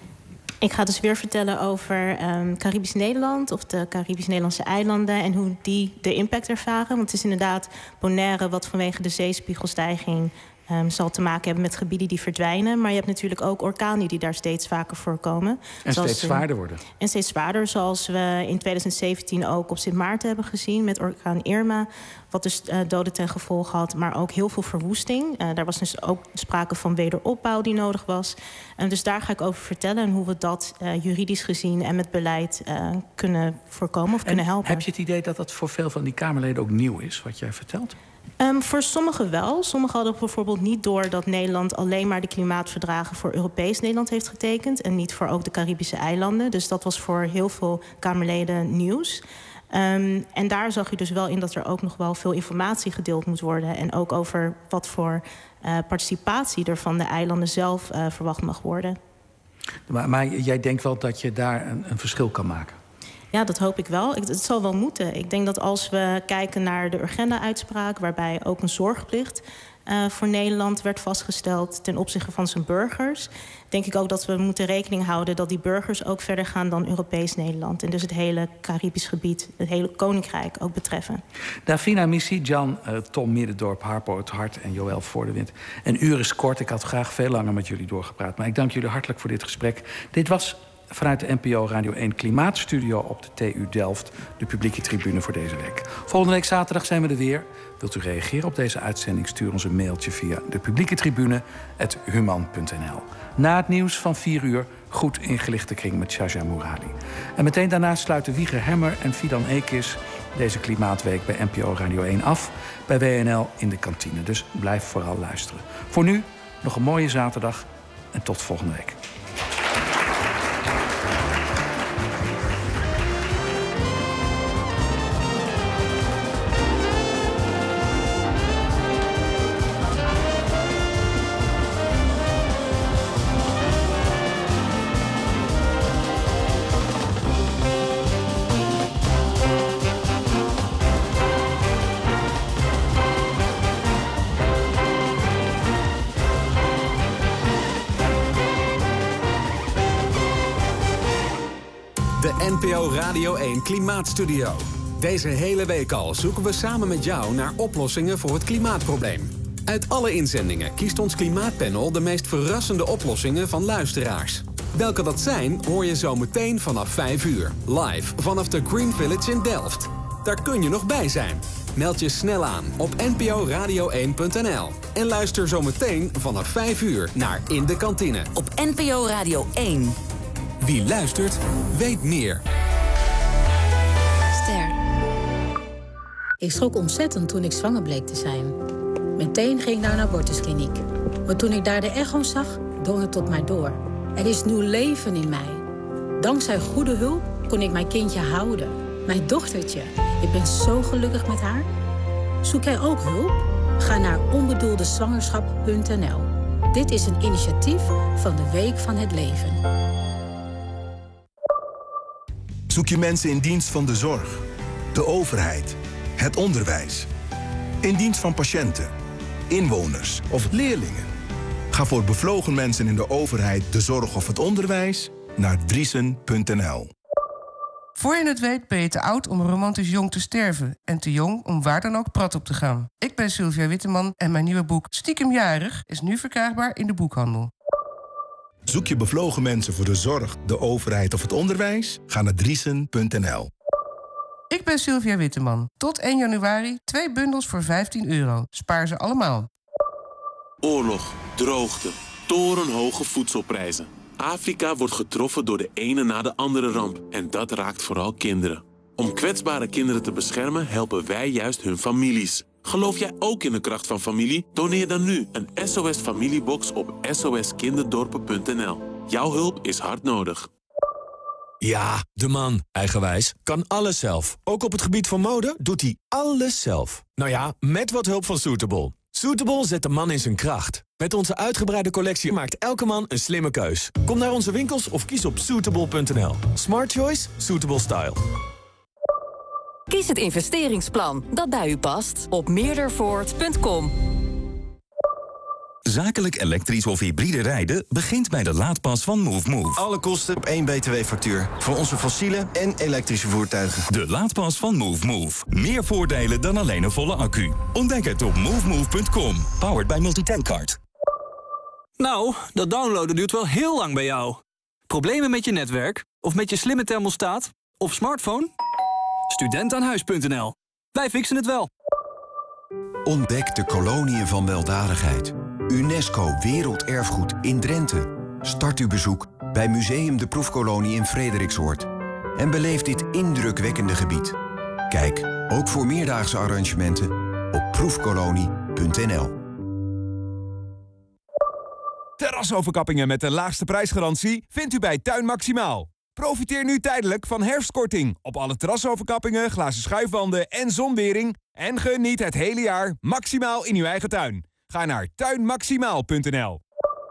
Ik ga dus weer vertellen over um, Caribisch Nederland of de Caribisch-Nederlandse eilanden en hoe die de impact ervaren. Want het is inderdaad Bonaire wat vanwege de zeespiegelstijging Um, zal te maken hebben met gebieden die verdwijnen. Maar je hebt natuurlijk ook orkanen die daar steeds vaker voorkomen. En zoals, steeds zwaarder worden. En steeds zwaarder, zoals we in twintig zeventien ook op Sint Maarten hebben gezien met orkaan Irma. Wat dus uh, doden ten gevolge had, maar ook heel veel verwoesting. Uh, daar was dus ook sprake van wederopbouw die nodig was. En dus daar ga ik over vertellen en hoe we dat uh, juridisch gezien en met beleid uh, kunnen voorkomen of en kunnen helpen. Heb je het idee dat dat voor veel van die Kamerleden ook nieuw is, wat jij vertelt? Um, voor sommigen wel. Sommigen hadden bijvoorbeeld niet door dat Nederland alleen maar de klimaatverdragen voor Europees Nederland heeft getekend en niet voor ook de Caribische eilanden. Dus dat was voor heel veel Kamerleden nieuws. Um, en daar zag je dus wel in dat er ook nog wel veel informatie gedeeld moet worden. En ook over wat voor uh, participatie er van de eilanden zelf uh, verwacht mag worden. Maar, maar jij denkt wel dat je daar een, een verschil kan maken? Ja, dat hoop ik wel. Het zal wel moeten. Ik denk dat als we kijken naar de Urgenda-uitspraak, waarbij ook een zorgplicht uh, voor Nederland werd vastgesteld ten opzichte van zijn burgers, denk ik ook dat we moeten rekening houden dat die burgers ook verder gaan dan Europees Nederland. En dus het hele Caribisch gebied, het hele Koninkrijk ook betreffen. Davina Missie, Jan, uh, Tom Middendorp, Harpo het Hart en Joël Voordewind. Een uur is kort. Ik had graag veel langer met jullie doorgepraat. Maar ik dank jullie hartelijk voor dit gesprek. Dit was vanuit de N P O Radio één Klimaatstudio op de T U Delft, de publieke tribune voor deze week. Volgende week zaterdag zijn we er weer. Wilt u reageren op deze uitzending? Stuur ons een mailtje via de publieke tribune at human punt n l. Na het nieuws van vier uur goed ingelichte kring met Shaja Mourali. En meteen daarna sluiten Wieger Hemmer en Fidan Ekis deze Klimaatweek bij N P O Radio één af, bij W N L in de kantine. Dus blijf vooral luisteren. Voor nu nog een mooie zaterdag en tot volgende week. N P O Radio één Klimaatstudio. Deze hele week al zoeken we samen met jou naar oplossingen voor het klimaatprobleem. Uit alle inzendingen kiest ons klimaatpanel de meest verrassende oplossingen van luisteraars. Welke dat zijn, hoor je zo meteen vanaf vijf uur. Live vanaf de Green Village in Delft. Daar kun je nog bij zijn. Meld je snel aan op n p o radio één punt n l. En luister zo meteen vanaf vijf uur naar In de Kantine. Op N P O Radio één. Wie luistert, weet meer. Ster. Ik schrok ontzettend toen ik zwanger bleek te zijn. Meteen ging ik naar een abortuskliniek. Maar toen ik daar de echo's zag, drong het tot mij door. Er is nieuw leven in mij. Dankzij goede hulp kon ik mijn kindje houden. Mijn dochtertje. Ik ben zo gelukkig met haar. Zoek jij ook hulp? Ga naar onbedoeldezwangerschap punt n l. Dit is een initiatief van de Week van het Leven. Zoek je mensen in dienst van de zorg, de overheid, het onderwijs, in dienst van patiënten, inwoners of leerlingen? Ga voor bevlogen mensen in de overheid, de zorg of het onderwijs naar driesen punt n l. Voor je het weet ben je te oud om romantisch jong te sterven en te jong om waar dan ook prat op te gaan. Ik ben Sylvia Witteman en mijn nieuwe boek Stiekemjarig is nu verkrijgbaar in de boekhandel. Zoek je bevlogen mensen voor de zorg, de overheid of het onderwijs? Ga naar driesen punt n l. Ik ben Sylvia Witteman. Tot één januari twee bundels voor vijftien euro. Spaar ze allemaal. Oorlog, droogte, torenhoge voedselprijzen. Afrika wordt getroffen door de ene na de andere ramp. En dat raakt vooral kinderen. Om kwetsbare kinderen te beschermen helpen wij juist hun families. Geloof jij ook in de kracht van familie? Doneer dan nu een S O S familiebox op s o s kinderdorpen punt n l. Jouw hulp is hard nodig. Ja, de man, eigenwijs, kan alles zelf. Ook op het gebied van mode doet hij alles zelf. Nou ja, met wat hulp van Suitable. Suitable zet de man in zijn kracht. Met onze uitgebreide collectie maakt elke man een slimme keus. Kom naar onze winkels of kies op suitable punt n l. Smart choice, suitable style. Kies het investeringsplan dat bij u past op meerdervoort punt com. Zakelijk elektrisch of hybride rijden begint bij de laadpas van Move Move. Alle kosten op één B T W-factuur. Voor onze fossiele en elektrische voertuigen. De laadpas van Move Move. Meer voordelen dan alleen een volle accu. Ontdek het op move move punt com. Powered by Multitankcard. Nou, dat downloaden duurt wel heel lang bij jou. Problemen met je netwerk? Of met je slimme thermostaat? Of smartphone? Studentaanhuis punt n l. Wij fixen het wel. Ontdek de koloniën van weldadigheid. UNESCO Werelderfgoed in Drenthe. Start uw bezoek bij Museum de Proefkolonie in Frederiksoord. En beleef dit indrukwekkende gebied. Kijk, ook voor meerdaagse arrangementen, op proefkolonie punt n l. Terrasoverkappingen met de laagste prijsgarantie vindt u bij Tuin Maximaal. Profiteer nu tijdelijk van herfstkorting op alle terrasoverkappingen, glazen schuifwanden en zonwering. En geniet het hele jaar maximaal in uw eigen tuin. Ga naar tuin maximaal punt n l.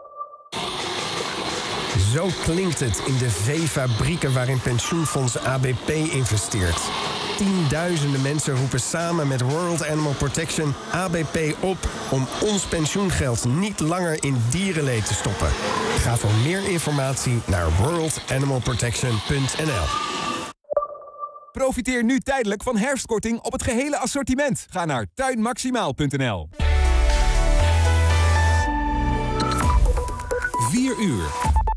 Zo klinkt het in de veefabrieken waarin pensioenfonds A B P investeert. Tienduizenden mensen roepen samen met World Animal Protection A B P op om ons pensioengeld niet langer in dierenleed te stoppen. Ga voor meer informatie naar world animal protection punt n l. Profiteer nu tijdelijk van herfstkorting op het gehele assortiment. Ga naar tuin maximaal punt n l. vier uur.